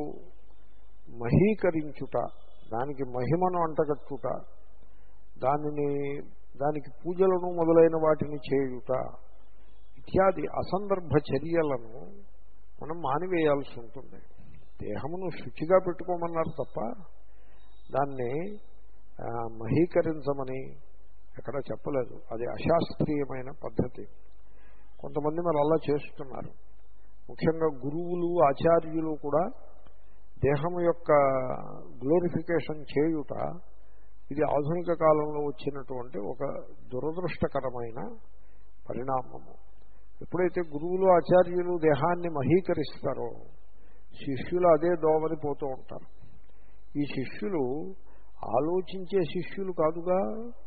మహీకరించుట, దానికి మహిమను అంటగట్టుట, దానిని దానికి పూజలను మొదలైన వాటిని చేయుట ఇత్యాది అసందర్భ చర్యలను మనం మానివేయాల్సి ఉంటుంది. దేహమును శుచిగా పెట్టుకోమన్నారు తప్ప దాన్ని మహీకరించమని ఎక్కడ చెప్పలేదు. అది అశాస్త్రీయమైన పద్ధతి. కొంతమంది మరి అలా చేస్తున్నారు. ముఖ్యంగా గురువులు ఆచార్యులు కూడా దేహము యొక్క గ్లోరిఫికేషన్ చేయుట ఇది ఆధునిక కాలంలో వచ్చినటువంటి ఒక దురదృష్టకరమైన పరిణామము. ఎప్పుడైతే గురువులు ఆచార్యులు దేహాన్ని మహీకరిస్తారో శిష్యులు అదే దోవని పోతూ ఉంటారు. ఈ శిష్యులు ఆలోచించే శిష్యులు కాదుగా,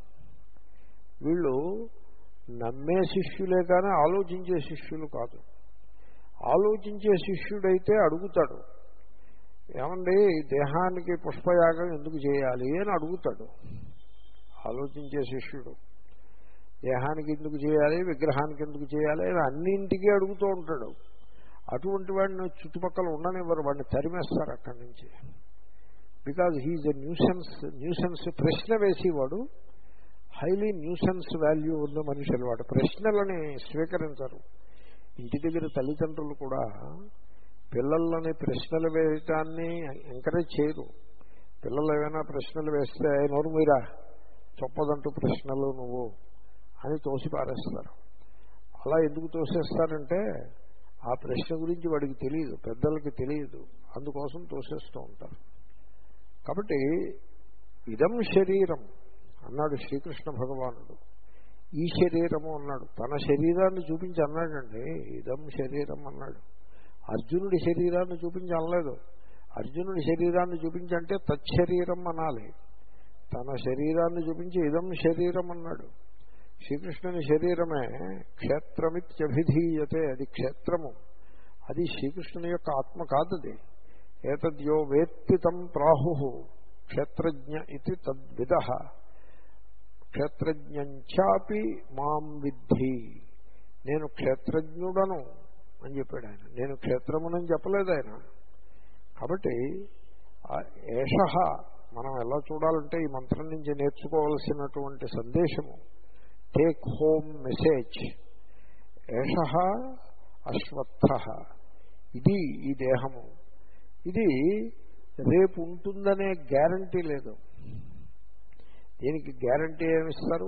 వీళ్ళు నమ్మే శిష్యులే కానీ ఆలోచించే శిష్యులు కాదు. ఆలోచించే శిష్యుడైతే అడుగుతాడు, ఏమండి దేహానికి పుష్పయాగం ఎందుకు చేయాలి అని అడుగుతాడు. ఆలోచించే శిష్యుడు దేహానికి ఎందుకు చేయాలి, విగ్రహానికి ఎందుకు చేయాలి అని అన్నింటికీ అడుగుతూ ఉంటాడు. అటువంటి వాడిని చుట్టుపక్కల ఉండనివ్వరు, వాడిని తరిమేస్తారు అక్కడి నుంచి. Because he's a nuisance. Nuisance ప్రశ్న వేసేవాడు హైలీ న్యూసెన్స్ వాల్యూ ఉన్న మనిషి వాడు. ప్రశ్నలని స్వీకరించరు. ఇంటి దగ్గర తల్లిదండ్రులు కూడా పిల్లలని ప్రశ్నలు వేయటాన్ని ఎంకరేజ్ చేయరు. పిల్లలు ఏమైనా ప్రశ్నలు వేస్తే నోరు మీరా చొప్పదంటూ ప్రశ్నలు నువ్వు అని తోసి పారేస్తారు. అలా ఎందుకు తోసేస్తారంటే ఆ ప్రశ్న గురించి వాడికి తెలియదు, పెద్దలకి తెలియదు, అందుకోసం తోసేస్తూ ఉంటారు. కాబట్టి ఇదం శరీరం అన్నాడు శ్రీకృష్ణ భగవానుడు. ఈ శరీరము అన్నాడు, తన శరీరాన్ని చూపించి అన్నాడండి. ఇదం శరీరం అన్నాడు. అర్జునుడి శరీరాన్ని చూపించి అనలేదు. అర్జునుడి శరీరాన్ని చూపించి అంటే తచ్చరీరం అనాలి. తన శరీరాన్ని చూపించి ఇదం శరీరం అన్నాడు. శ్రీకృష్ణుని శరీరమే క్షేత్రమిత్యభిధీయతే. అది క్షేత్రము, అది శ్రీకృష్ణుని యొక్క ఆత్మ కాదది. ఏతద్యో వేత్తి తం ప్రాహు క్షేత్రజ్ఞ ఇది తద్విదః క్షేత్రజ్ఞంచాపి మాం విద్ధి. నేను క్షేత్రజ్ఞుడను అని చెప్పాడు ఆయన. నేను క్షేత్రమునని చెప్పలేదు ఆయన. కాబట్టి ఏషః మనం ఎలా చూడాలంటే ఈ మంత్రం నుంచి నేర్చుకోవలసినటువంటి సందేశము, టేక్ హోమ్ మెసేజ్, ఏషః అశ్వత్థః, ఇది ఈ దేహము, ఇది రేపు ఉంటుందనే గ్యారంటీ లేదు. దీనికి గ్యారంటీ ఏమిస్తారు?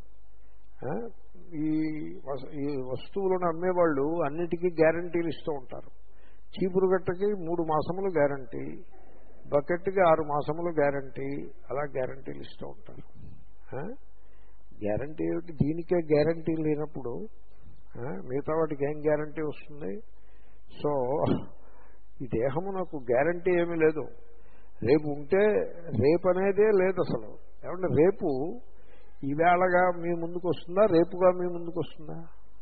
ఈ ఈ వస్తువులను అమ్మేవాళ్ళు అన్నిటికీ గ్యారంటీలు ఇస్తూ ఉంటారు. చీపురు గట్టకి మూడు మాసములు గ్యారంటీ, బకెట్కి ఆరు మాసములు గ్యారంటీ, అలా గ్యారంటీలు ఇస్తూ ఉంటారు. గ్యారంటీ ఏమిటి? దీనికే గ్యారంటీ లేనప్పుడు మిగతా వాటికి ఏం గ్యారంటీ వస్తుంది? సో ఈ దేహము నాకు గ్యారంటీ ఏమీ లేదు. రేపు ఉంటే రేపు అనేదే లేదు అసలు. ఏమంటే రేపు ఈవేళగా మీ ముందుకు వస్తుందా, రేపుగా మీ ముందుకు వస్తుందా?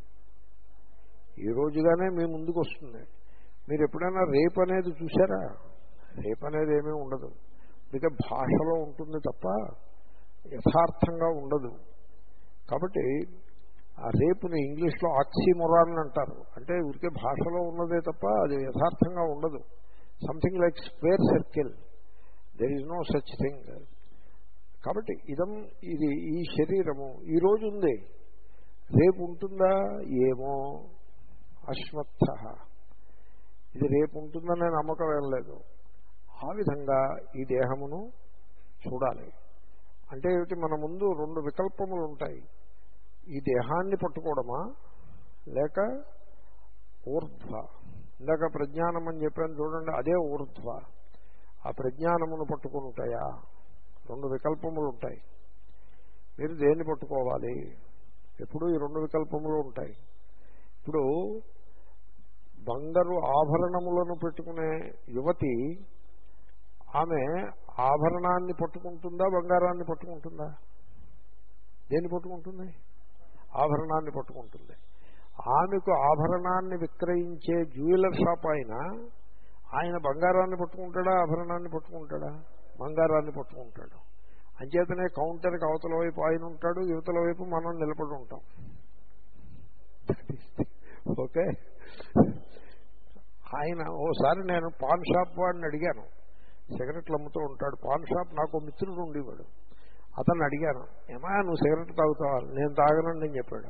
ఈ రోజుగానే మీ ముందుకు వస్తుంది. మీరు ఎప్పుడైనా రేపు అనేది చూసారా? రేపు అనేది ఏమీ ఉండదు. ఇక భాషలో ఉంటుంది తప్ప యథార్థంగా ఉండదు. కాబట్టి ఆ రేపుని ఇంగ్లీష్లో ఆక్సిమోరాన్ అంటారు. అంటే ఊరికే భాషలో ఉన్నదే తప్ప అది యథార్థంగా ఉండదు. Something like square circle, there is no such thing. కాబట్టి ఇదం ఇది ఈ శరీరము ఈరోజు ఉంది, రేపు ఉంటుందా ఏమో. అశ్వత్థ, ఇది రేపు ఉంటుందనే నమ్మకం ఏం లేదు. ఆ విధంగా ఈ దేహమును చూడాలి. అంటే ఏమిటి? మన ముందు రెండు వికల్పములు ఉంటాయి. ఈ దేహాన్ని పట్టుకోవడమా లేక ఊర్ధ్వ. ఇందాక ప్రజ్ఞానం అని చెప్పాను చూడండి, అదే ఊర్ధ్వ. ఆ ప్రజ్ఞానమును పట్టుకుని ఉంటాయా? రెండు వికల్పములు ఉంటాయి. మీరు దేన్ని పట్టుకోవాలి? ఎప్పుడు ఈ రెండు వికల్పములు ఉంటాయి. ఇప్పుడు బంగారు ఆభరణములను పెట్టుకునే యువతి ఆమె ఆభరణాన్ని పట్టుకుంటుందా, బంగారాన్ని పట్టుకుంటుందా? దేన్ని పట్టుకుంటుంది? ఆభరణాన్ని పట్టుకుంటుంది. ఆమెకు ఆభరణాన్ని విక్రయించే జ్యువెలర్ షాప్ ఆయన ఆయన బంగారాన్ని పట్టుకుంటాడా, ఆభరణాన్ని పట్టుకుంటాడా? బంగారాన్ని పట్టుకుంటాడు. అంచేతనే కౌంటర్కి అవతల వైపు ఆయన ఉంటాడు, యువతల వైపు మనం నిలబడి ఉంటాం. ఓకే, ఆయన ఓసారి నేను పాన్ షాప్ వాడిని అడిగాను, సిగరెట్లు అమ్ముతూ ఉంటాడు పాన్ షాప్, నాకు మిత్రుడు ఉండేవాడు. అతన్ని అడిగాను, ఏమా నువ్వు సిగరెట్ తాగుతావా? నేను తాగనండి అని చెప్పాడు.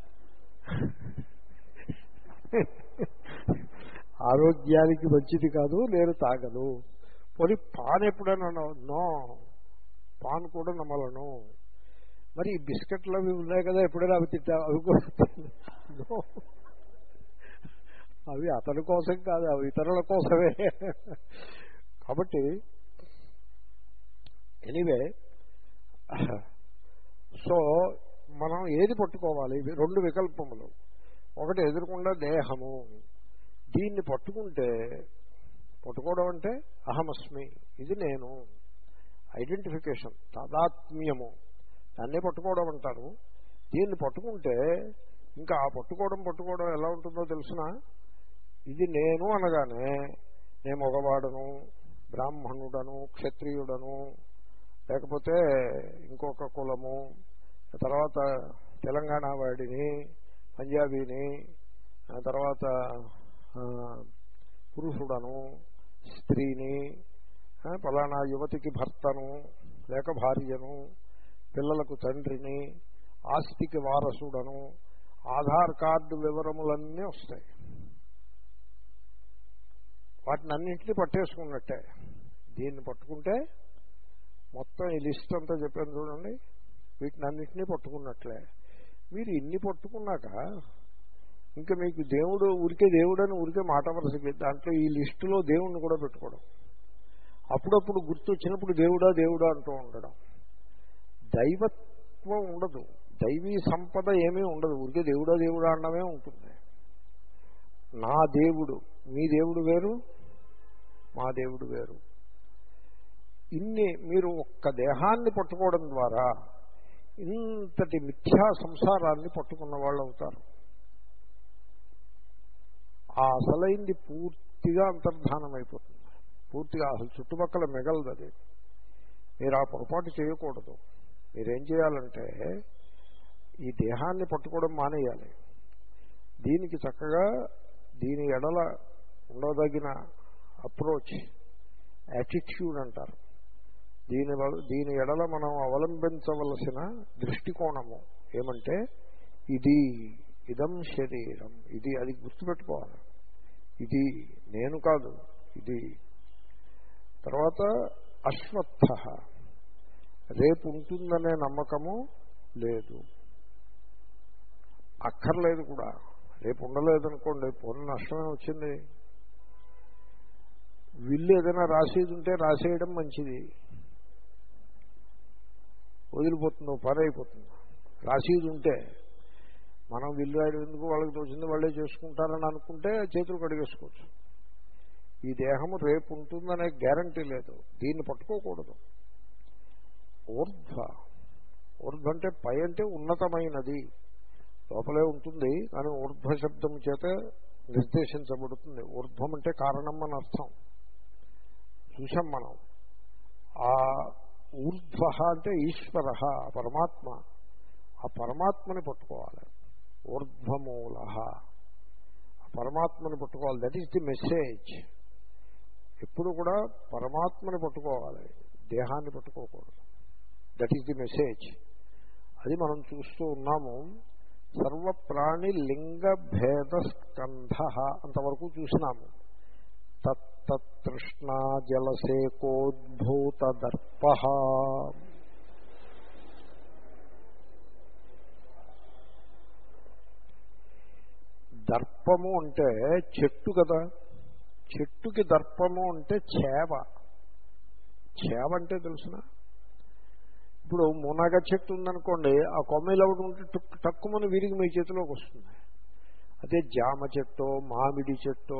ఆరోగ్యానికి మంచిది కాదు, నేను తాగను. పోనీ పాన్ ఎప్పుడైనా నో, పాన్ కూడా నమ్మలను. మరి ఈ బిస్కెట్లు అవి ఉన్నాయి కదా, ఎప్పుడైనా అవి తింటా? అవి కూడా నో, అవి అతని కోసం కాదు, అవి ఇతరుల కోసమే. కాబట్టి ఎనీవే, సో మనం ఏది పట్టుకోవాలి? రెండు వికల్పములు. ఒకటి ఎదురుకుండా దేహము, దీన్ని పట్టుకుంటే, పట్టుకోవడం అంటే అహమస్మి, ఇది నేను, ఐడెంటిఫికేషన్, తాదాత్మ్యము, దాన్నే పట్టుకోవడం అంటారు. దీన్ని పట్టుకుంటే ఇంకా ఆ పట్టుకోవడం పట్టుకోవడం ఎలా ఉంటుందో తెలుసునా? ఇది నేను అనగానే నేను మగవాడను, బ్రాహ్మణుడను, క్షత్రియుడను, లేకపోతే ఇంకొక కులము, తర్వాత తెలంగాణ వాడిని, పంజాబీని, తర్వాత పురుషుడను, స్త్రీని, ఫలానా యువతికి భర్తను లేక భార్యను, పిల్లలకు తండ్రిని, ఆస్తికి వారసుడను, ఆధార్ కార్డు వివరములన్నీ వస్తాయి. వాటిని అన్నింటినీ పట్టేసుకున్నట్టే. దీన్ని పట్టుకుంటే మొత్తం ఈ లిస్ట్ అంతా చెప్పాను చూడండి, వీటిని అన్నింటినీ పట్టుకున్నట్లే. మీరు ఇన్ని పట్టుకున్నాక ఇంకా మీకు దేవుడు ఊరికే దేవుడని ఊరికే మాట వరుసకి దాంట్లో ఈ లిస్టులో దేవుణ్ణి కూడా పెట్టుకోవడం, అప్పుడప్పుడు గుర్తు వచ్చినప్పుడు దేవుడా దేవుడా అంటూ ఉండడం. దైవత్వం ఉండదు, దైవీ సంపద ఏమీ ఉండదు, ఊరికే దేవుడా దేవుడా అన్నమే ఉంటుంది. నా దేవుడు, మీ దేవుడు వేరు, మా దేవుడు వేరు. ఇన్ని మీరు ఒక్క దేహాన్ని పట్టుకోవడం ద్వారా ఇంతటి మిథ్యా సంసారాన్ని పట్టుకున్న వాళ్ళు అవుతారు. ఆ అసలైంది పూర్తిగా అంతర్ధానం అయిపోతుంది, పూర్తిగా అసలు చుట్టుపక్కల మిగలదు. అది మీరు ఆ పొరపాటు చేయకూడదు. మీరేం చేయాలంటే ఈ దేహాన్ని పట్టుకోవడం మానేయాలి. దీనికి చక్కగా దీని ఎడల ఉండదగిన అప్రోచ్, యాటిట్యూడ్ అంటారు. దీని దీని ఎడల మనం అవలంబించవలసిన దృష్టికోణము ఏమంటే ఇది ఇదం శరీరం, ఇది, అది గుర్తుపెట్టుకోవాలి. ఇది నేను కాదు, ఇది. తర్వాత అశ్వత్థ, రేపు ఉంటుందనే నమ్మకము లేదు, అక్కర్లేదు కూడా. రేపు ఉండలేదనుకోండి, పొన్న నష్టమే వచ్చింది. విల్లు ఏదైనా రాసేది ఉంటే రాసేయడం మంచిది, వదిలిపోతుందో పని అయిపోతుంది. రాసేది ఉంటే మనం విల్లు రాయడం ఎందుకు, వాళ్ళకి తోచింది వాళ్ళే చేసుకుంటారని అనుకుంటే చేతులు కడిగేసుకోవచ్చు. ఈ దేహము రేపు ఉంటుందనే గ్యారంటీ లేదు, దీన్ని పట్టుకోకూడదు. ఊర్ధ్వ, ఊర్ధ్వ అంటే పై అంటే ఉన్నతమైనది, లోపలే ఉంటుంది కానీ ఊర్ధ్వ శబ్దం చేత నిర్దేశించబడుతుంది. ఊర్ధ్వం అంటే కారణం అని అర్థం. చూసాం మనం. ఆ ఊర్ధ్వ అంటే ఈశ్వర, పరమాత్మ. ఆ పరమాత్మని పట్టుకోవాలి. ఊర్ధ్వమూల, ఆ పరమాత్మని పట్టుకోవాలి. That is the message. ఎప్పుడు కూడా పరమాత్మని పట్టుకోవాలి, దేహాన్ని పట్టుకోకూడదు. That is the message. అది మనం చూస్తూ ఉన్నాము. సర్వప్రాణి లింగ భేద స్కంధ అంతవరకు చూసినాము. తత్తృష్ణా జలసేకోద్భూత దర్ప, దర్పము అంటే చెట్టు కదా, చెట్టుకి దర్పము అంటే చేవ. చేవ అంటే తెలుసునా? ఇప్పుడు మునగ చెట్టు ఉందనుకోండి, ఆ కొమ్మలు ఒకటి ఉంటే టుక్ తక్కువని విరిగి మీ చేతిలోకి వస్తుంది. అదే జామ చెట్టు, మామిడి చెట్టు,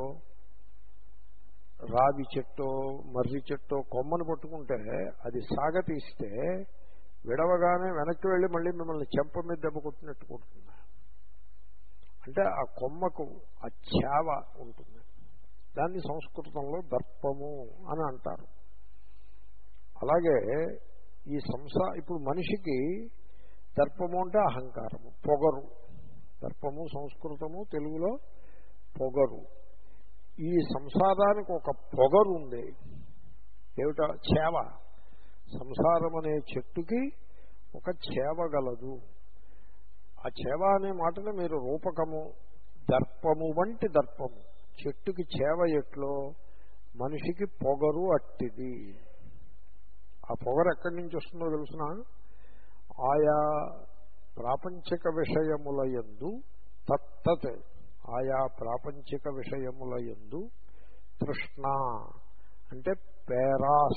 రావి చెట్టు, మర్రి చెట్టు కొమ్మను పట్టుకుంటే అది సాగతీస్తే విడవగానే వెనక్కి వెళ్ళి మళ్ళీ మిమ్మల్ని చెంప మీద దెబ్బ కొట్టినట్టు కొడుతుంది. అంటే ఆ కొమ్మకు ఆ చేవ ఉంటుంది. దాన్ని సంస్కృతంలో దర్పము అని అంటారు. అలాగే ఈ సంసా ఇప్పుడు మనిషికి దర్పము అంటే అహంకారము, పొగరు. దర్పము సంస్కృతము, తెలుగులో పొగరు. ఈ సంసారానికి ఒక పొగరు ఉంది. ఏమిటో చేవ. సంసారం అనే చెట్టుకి ఒక చేవ గలదు. ఆ చేవ అనే మాటను మీరు రూపకము, దర్పము వంటి దర్పము. చెట్టుకి చేవ ఎట్లో మనిషికి పొగరు అట్టిది. ఆ పొగరు ఎక్కడి నుంచి వస్తుందో తెలుసిన, ఆయా ప్రాపంచిక విషయముల యందు తత్తత్, ఆయా ప్రాపంచిక విషయముల యందు తృష్ణ అంటే పేరాస.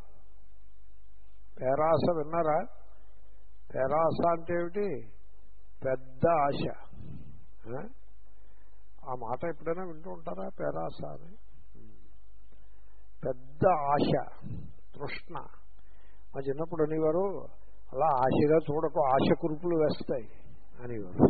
పేరాస విన్నారా? పేరాస అంటే ఏమిటి? పెద్ద ఆశ. ఆ మాట ఎప్పుడైనా వింటూ ఉంటారా? పేరాస అని. పెద్ద ఆశ, తృష్ణ. మా చిన్నప్పుడు అనేవారు, అలా ఆశగా చూడకు, ఆశ కురుపులు వేస్తాయి అనేవారు.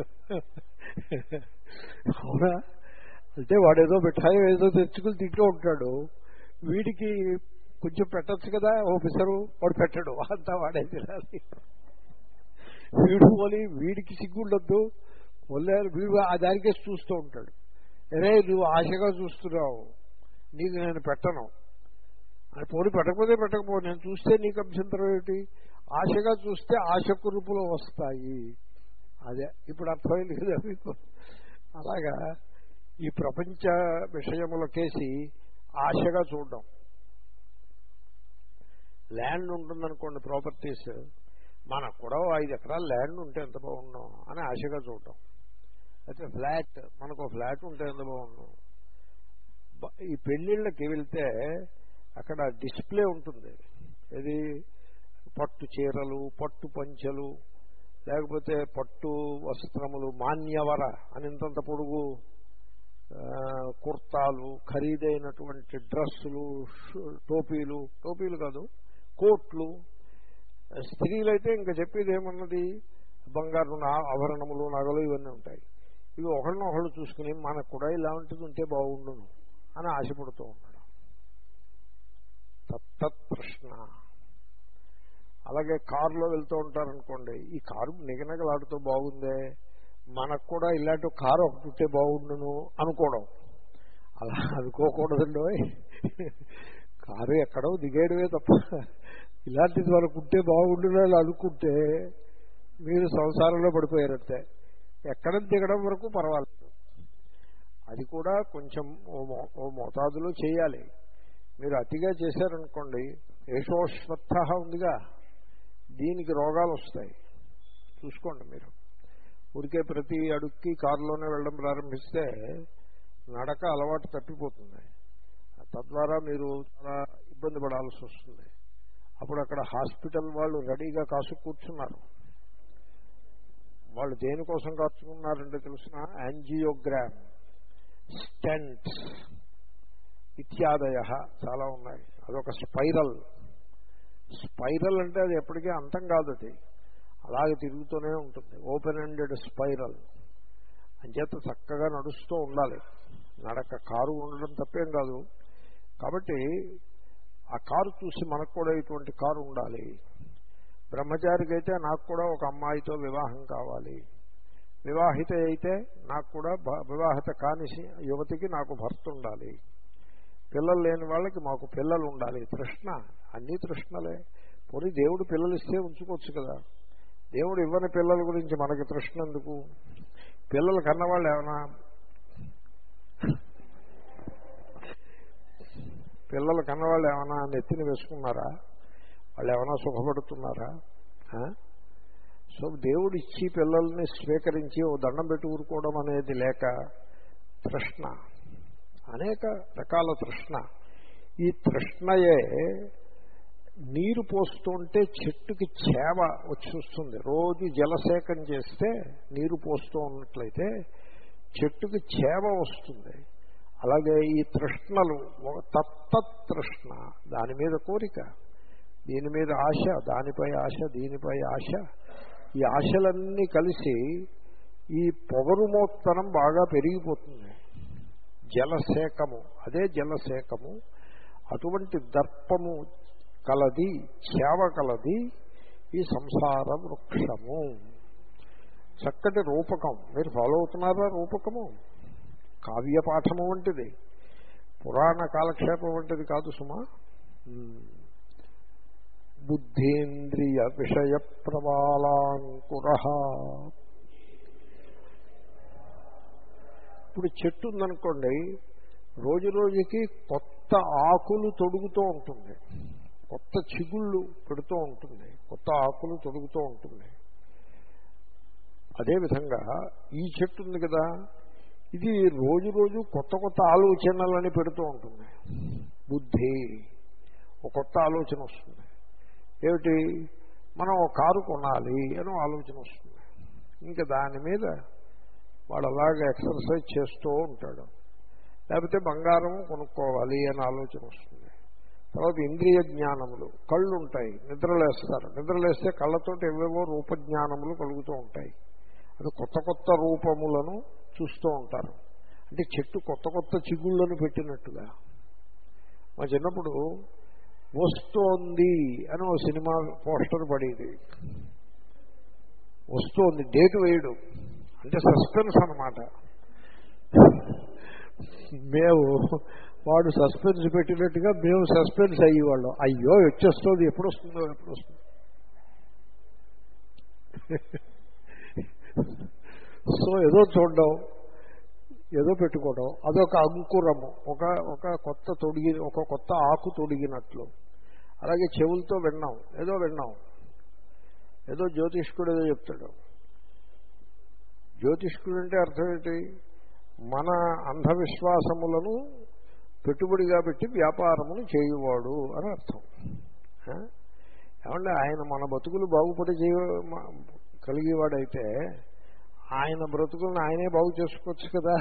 అవునా? అంటే వాడేదో మిఠాయి ఏదో తెచ్చుకుని తింటూ ఉంటాడు, వీడికి కొంచెం పెట్టచ్చు కదా ఓ పిసరు, వాడు పెట్టడు, అంతా వాడే తినాలి. వీడు పోలి వీడికి సిగ్గుండొద్దు, వల్లేరు వీడు ఆ దానికే చూస్తూ ఉంటాడు. అరే నువ్వు ఆశగా చూస్తున్నావు, నీకు నేను పెట్టను అని. పోనీ పెట్టకపోతే పెట్టకపో, నేను చూస్తే నీకు అభ్యంతరం ఏమిటి? ఆశగా చూస్తే ఆశ కురుపులు వస్తాయి. అదే ఇప్పుడు అర్థమైంది కదా మీకు. అలాగా ఈ ప్రపంచ విషయములకేసి ఆశగా చూడడం. ల్యాండ్ ఉంటుందనుకోండి, ప్రాపర్టీస్, మనకు కూడా ఐదు ఎకరాల ల్యాండ్ ఉంటే ఎంత బాగున్నాం అని ఆశగా చూడటం. అయితే ఫ్లాట్, మనకు ఫ్లాట్ ఉంటే ఎంత బాగున్నాం. ఈ పెళ్లిళ్ళకి వెళ్తే అక్కడ డిస్ప్లే ఉంటుంది. ఇది పట్టు చీరలు, పట్టు పంచెలు, లేకపోతే పట్టు వస్త్రములు, మాన్యవర అని ఇంతంత పొడుగు కుర్తాలు, ఖరీదైనటువంటి డ్రెస్సులు, టోపీలు, టోపీలు కాదు కోట్లు. స్త్రీలైతే ఇంకా చెప్పేది ఏమన్నది, బంగారు ఆభరణములు, నగలు ఇవన్నీ ఉంటాయి. ఇవి ఒకరినొకళ్ళు చూసుకుని మనకు కూడా ఇలాంటిది ఉంటే బాగుండును అని ఆశపడుతూ ఉన్నాడు. తత్తత్ ప్రశ్న. అలాగే కారులో వెళ్తూ ఉంటారనుకోండి, ఈ కారు నిగనగలాడుతూ బాగుందే, మనకు కూడా ఇలాంటి కారు ఒకటి ఉంటే బాగుండును అనుకోవడం. అలా అనుకోకూడదండి. కారు ఎక్కడో దిగేయడమే తప్ప ఇలాంటిది మనకు ఉంటే బాగుండును అనుకుంటే మీరు సంసారంలో పడిపోయారంటే. ఎక్కడ దిగడం వరకు పర్వాలేదు, అది కూడా కొంచెం ఓ మోతాదులో చేయాలి. మీరు అతిగా చేశారనుకోండి, ఏషోశ్వత్థ ఉందిగా, దీనికి రోగాలు వస్తాయి. చూసుకోండి మీరు. ఊరికే ప్రతి అడుక్కి కారులోనే వెళ్ళడం ప్రారంభిస్తే నడక అలవాటు తప్పిపోతుంది. తద్వారా మీరు చాలా ఇబ్బంది పడాల్సి వస్తుంది. అప్పుడు అక్కడ హాస్పిటల్ వాళ్ళు రెడీగా కాసు కూర్చున్నారు. వాళ్ళు దేనికోసం కాచుకున్నారంటే తెలుసిన, యాంజియోగ్రామ్, స్టెంట్స్ ఇత్యాదయ చాలా ఉన్నాయి. అదొక స్పైరల్. స్పైరల్ అంటే అది ఎప్పటికీ అంతం కాదు, అది అలాగే తిరుగుతూనే ఉంటుంది. Open ended spiral. అంచేత చక్కగా నడుస్తూ ఉండాలి. నడక కారు ఉండడం తప్పేం కాదు. కాబట్టి ఆ కారు చూసి మనకు కూడా ఇటువంటి కారు ఉండాలి. బ్రహ్మచారికి అయితే నాకు కూడా ఒక అమ్మాయితో వివాహం కావాలి, వివాహిత అయితే నాకు కూడా వివాహిత కాని యువతికి నాకు భర్త ఉండాలి, పిల్లలు లేని వాళ్ళకి మాకు పిల్లలు ఉండాలి. తృష్ణ, అన్నీ తృష్ణలే. పోనీ దేవుడు పిల్లలు ఇస్తే ఉంచుకోవచ్చు కదా. దేవుడు ఇవ్వని పిల్లల గురించి మనకి తృష్ణ ఎందుకు? పిల్లలు కన్నవాళ్ళు ఏమైనా పిల్లలు కన్నవాళ్ళు ఏమైనా నెత్తిని వేసుకున్నారా? వాళ్ళు ఏమైనా సుఖపడుతున్నారా? సో దేవుడు ఇచ్చి పిల్లల్ని స్వీకరించి ఓ దండం పెట్టి ఊరుకోవడం అనేది లేక తృష్ణ, అనేక రకాల తృష్ణ. ఈ తృష్ణయే నీరు పోస్తుంటే చెట్టుకి చేవ వచ్చి వస్తుంది. రోజు జలసేకం చేస్తే నీరు పోస్తూ ఉన్నట్లయితే చెట్టుకి చేవ వస్తుంది. అలాగే ఈ తృష్ణలు, తత్తృష్ణ, దాని మీద కోరిక, దీని మీద ఆశ, దానిపై ఆశ, దీనిపై ఆశ, ఈ ఆశలన్నీ కలిసి ఈ పొగరుమోత్తనం బాగా పెరిగిపోతుంది. జలసేకము, అదే జలసేకము. అటువంటి దర్పము కలది, చేవ కలది ఈ సంసార వృక్షము. చక్కటి రూపకం. మీరు ఫాలో అవుతున్నారా? రూపకము కావ్యపాఠము వంటిది. పురాణ కాలక్షేపం వంటిది కాదు సుమా. బుద్ధేంద్రియ విషయ ప్రవాళాంకుర. ఇప్పుడు చెట్టు ఉందనుకోండి, రోజు రోజుకి కొత్త ఆకులు తొడుగుతూ ఉంటుంది, కొత్త చిగుళ్ళు పెడుతూ ఉంటుంది, కొత్త ఆకులు తొడుగుతూ ఉంటుంది. అదేవిధంగా ఈ చెట్టు ఉంది కదా, ఇది రోజు రోజు కొత్త కొత్త ఆలోచనలని పెడుతూ ఉంటుంది. బుద్ధి ఒక కొత్త ఆలోచన వస్తుంది. ఏమిటి? మనం ఒక కారు కొనాలి అని ఆలోచన వస్తుంది. ఇంకా దాని మీద వాడు అలాగే ఎక్సర్సైజ్ చేస్తూ ఉంటాడు. లేకపోతే బంగారం కొనుక్కోవాలి అని ఆలోచన వస్తుంది. తర్వాత ఇంద్రియ జ్ఞానములు, కళ్ళు ఉంటాయి, నిద్రలేస్తారు. నిద్రలేస్తే కళ్ళతోటి ఏవేవో రూపజ్ఞానములు కలుగుతూ ఉంటాయి. అది కొత్త కొత్త రూపములను చూస్తూ ఉంటారు. అంటే చెట్టు కొత్త కొత్త చిగుళ్ళను పెట్టినట్టుగా. మా చిన్నప్పుడు వస్తోంది అని ఓ సినిమా పోస్టర్ పడేది. వస్తోంది, డేట్ వేయడు, అంటే సస్పెన్స్ అన్నమాట. మేము వాడు సస్పెన్స్ పెట్టినట్టుగా మేము సస్పెన్స్ అయ్యేవాళ్ళం. అయ్యో వచ్చేస్తుంది, ఎప్పుడు వస్తుందో ఎప్పుడు వస్తుందో. సో ఏదో చూడడం, ఏదో పెట్టుకోవడం, అదొక అంకురము, ఒక ఒక కొత్త తొడిగి ఒక కొత్త ఆకు తొడిగినట్లు. అలాగే చెవులతో విన్నాం, ఏదో విన్నాం, ఏదో జ్యోతిష్కుడు ఏదో చెప్తాడు. జ్యోతిష్కుడు అంటే అర్థం ఏంటి? మన అంధవిశ్వాసములను పెట్టుబడిగా పెట్టి వ్యాపారమును చేయువాడు అని అర్థం. ఏమంటే ఆయన మన బతుకులు బాగుపడి చేయ కలిగేవాడైతే ఆయన బ్రతుకులను ఆయనే బాగు చేసుకోవచ్చు కదా.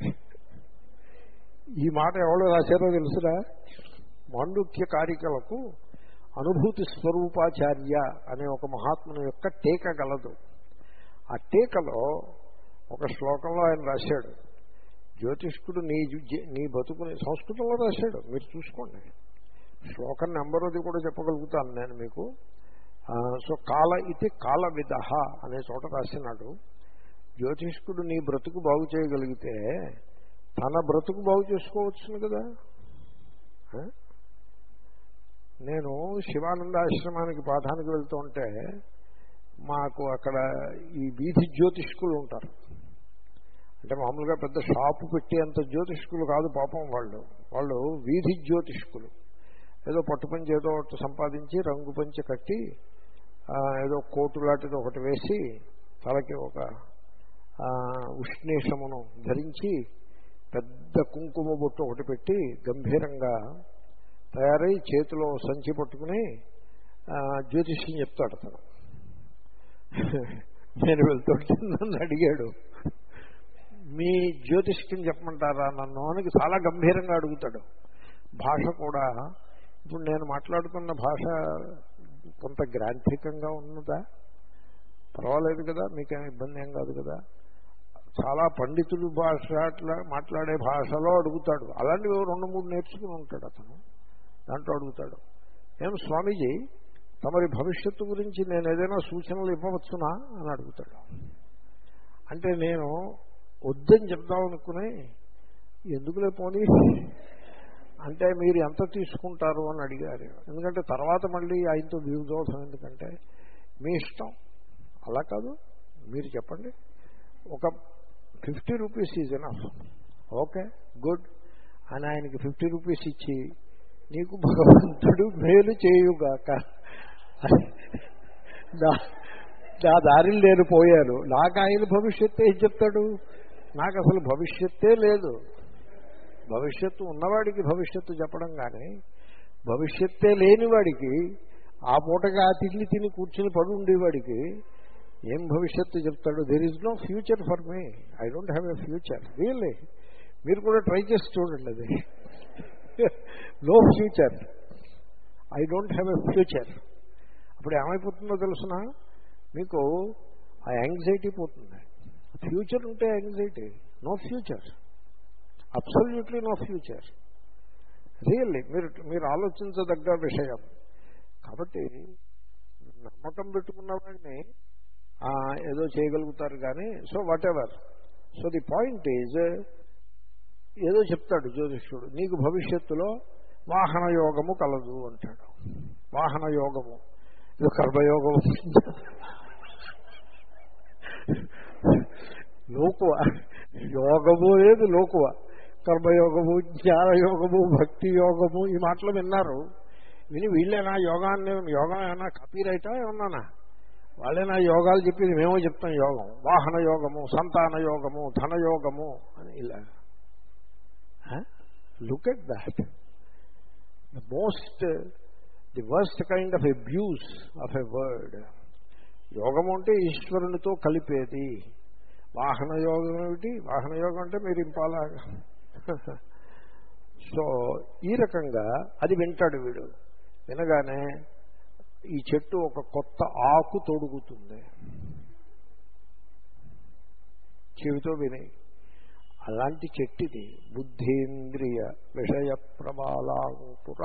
ఈ మాట ఎవరో రాశారో తెలుసురా? మాండుక్య కారికలకు అనుభూతి స్వరూపాచార్య అనే ఒక మహాత్ముని యొక్క టీక గలదు. ఆ టీకలో ఒక శ్లోకంలో ఆయన రాశాడు, జ్యోతిష్కుడు నీ నీ బతుకుని, సంస్కృతంలో రాశాడు, మీరు చూసుకోండి. శ్లోకం నెంబర్ అది కూడా చెప్పగలుగుతాను నేను మీకు. సో కాల ఇది కాల విదహ అనే చోట రాసినాడు, జ్యోతిష్కుడు నీ బ్రతుకు బాగు చేయగలిగితే తన బ్రతుకు బాగు చేసుకోవచ్చును కదా. నేను శివానంద ఆశ్రమానికి పాఠానికి వెళ్తూ ఉంటే మాకు అక్కడ ఈ వీధి జ్యోతిష్కులు ఉంటారు. అంటే మామూలుగా పెద్ద షాపు పెట్టి అంత జ్యోతిష్కులు కాదు పాపం వాళ్ళు. వాళ్ళు వీధి జ్యోతిష్కులు. ఏదో పట్టుపంచి ఏదో ఒకటి సంపాదించి రంగు పంచి కట్టి ఏదో కోటు లాంటిది ఒకటి వేసి తలకి ఒక ఉష్ణేషమును ధరించి పెద్ద కుంకుమ బొట్టు ఒకటి పెట్టి గంభీరంగా తయారై చేతిలో సంచి పట్టుకుని జ్యోతిష్యం చెప్తాడు అతను. నేను వెళ్తుంటే నన్ను అడిగాడు, మీ జ్యోతిష్యం చెప్పమంటారా నన్ను అని చాలా గంభీరంగా అడుగుతాడు. భాష కూడా ఇప్పుడు నేను మాట్లాడుతున్న భాష కొంత గ్రాంథికంగా ఉన్నదా? పర్వాలేదు కదా, మీకేం ఇబ్బంది ఏం కాదు కదా. చాలా పండితుడు భాష అట్లా మాట్లాడే భాషలో అడుగుతాడు. అలాంటివి రెండు మూడు నేర్చుకుని ఉంటాడు అతను. దాంట్లో అడుగుతాడు, ఏం స్వామీజీ తమరి భవిష్యత్తు గురించి నేను ఏదైనా సూచనలు ఇవ్వవచ్చునా అని అడుగుతాడు. అంటే నేను వద్దని చెప్దామనుకుని ఎందుకులే పోనీ అంటే మీరు ఎంత తీసుకుంటారు అని అడిగారు. ఎందుకంటే తర్వాత మళ్ళీ ఆయనతో విరోధం, ఎందుకంటే మీ ఇష్టం. అలా కాదు, మీరు చెప్పండి, ఒక fifty rupees is enough, okay good అని ఆయనకి ఫిఫ్టీ రూపీస్ ఇచ్చి నీకు భగవంతుడు మేలు చేయుగాక నా దారిని నేను పోయాను. నాకు ఆయన భవిష్యత్తు ఏం చెప్తాడు? నాకు అసలు భవిష్యత్తే లేదు. భవిష్యత్తు ఉన్నవాడికి భవిష్యత్తు చెప్పడం కానీ భవిష్యత్తే లేనివాడికి ఆ పూటగా ఆ తిండి తిని కూర్చుని పడి ఉండేవాడికి ఏం భవిష్యత్తు చెప్తాడు? There is no future for me, I don't have a future. Really మీరు కూడా ట్రై చేసి చూడండి. అది no future, I don't have a future. అప్పుడు ఏమైపోతుందో తెలుసునా, మీకు ఆ యాంగ్జైటీ పోతుంది. ఫ్యూచర్ ఉంటే anxiety, no future, absolutely no future. Really మీరు మీరు ఆలోచించదగ్గ విషయం. కాబట్టి నమ్మకం పెట్టుకున్న వాడిని ఏదో చేయగలుగుతారు కానీ, so whatever. So the point is ఏదో చెప్తాడు జ్యోతిష్యుడు, నీకు భవిష్యత్తులో వాహన యోగము కలదు అంటాడు. వాహన యోగము ఇది కర్మయోగము. లోకువ యోగము లేదు, లోకువ కర్మయోగము, జ్ఞానయోగము, భక్తి యోగము ఈ మాటలు విన్నారు. విని వీళ్ళేనా యోగాన్ని, యోగం ఏమన్నా కాపీరైటా ఏమన్నానా, వాళ్ళేనా యోగాలు చెప్పింది, మేమో చెప్తాం యోగం. వాహన యోగము, సంతాన యోగము, ధనయోగము అని ఇలా. Look at that. The most the worst kind of abuse of a word. యోగము అంటే ఈశ్వరునితో కలిపేది. వాహన యోగం ఏమిటి? వాహన యోగం అంటే మీరు ఇంపాలాగా. సో ఈ రకంగా అది వింటాడు వీడు. వినగానే ఈ చెట్టు ఒక కొత్త ఆకు తొడుగుతుంది చెవితో విని. అలాంటి చెట్టిది బుద్ధేంద్రియ విషయ ప్రబాలాంకుర.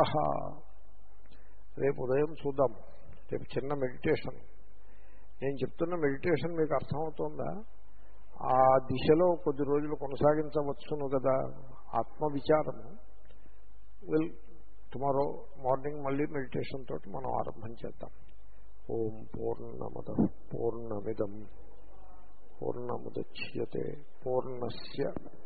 రేపు ఉదయం చూద్దాం. రేపు చిన్న మెడిటేషన్. నేను చెప్తున్న మెడిటేషన్ మీకు అర్థమవుతుందా? ఆ దిశలో కొద్ది రోజులు కొనసాగించవచ్చును కదా. ఆత్మవిచారము విల్ టుమారో మార్నింగ్ మళ్ళీ మెడిటేషన్ తోటి మనం ఆరంభం చేద్దాం. ఓం పూర్ణమద పూర్ణమిదం పూర్ణముద్యతే పూర్ణస్య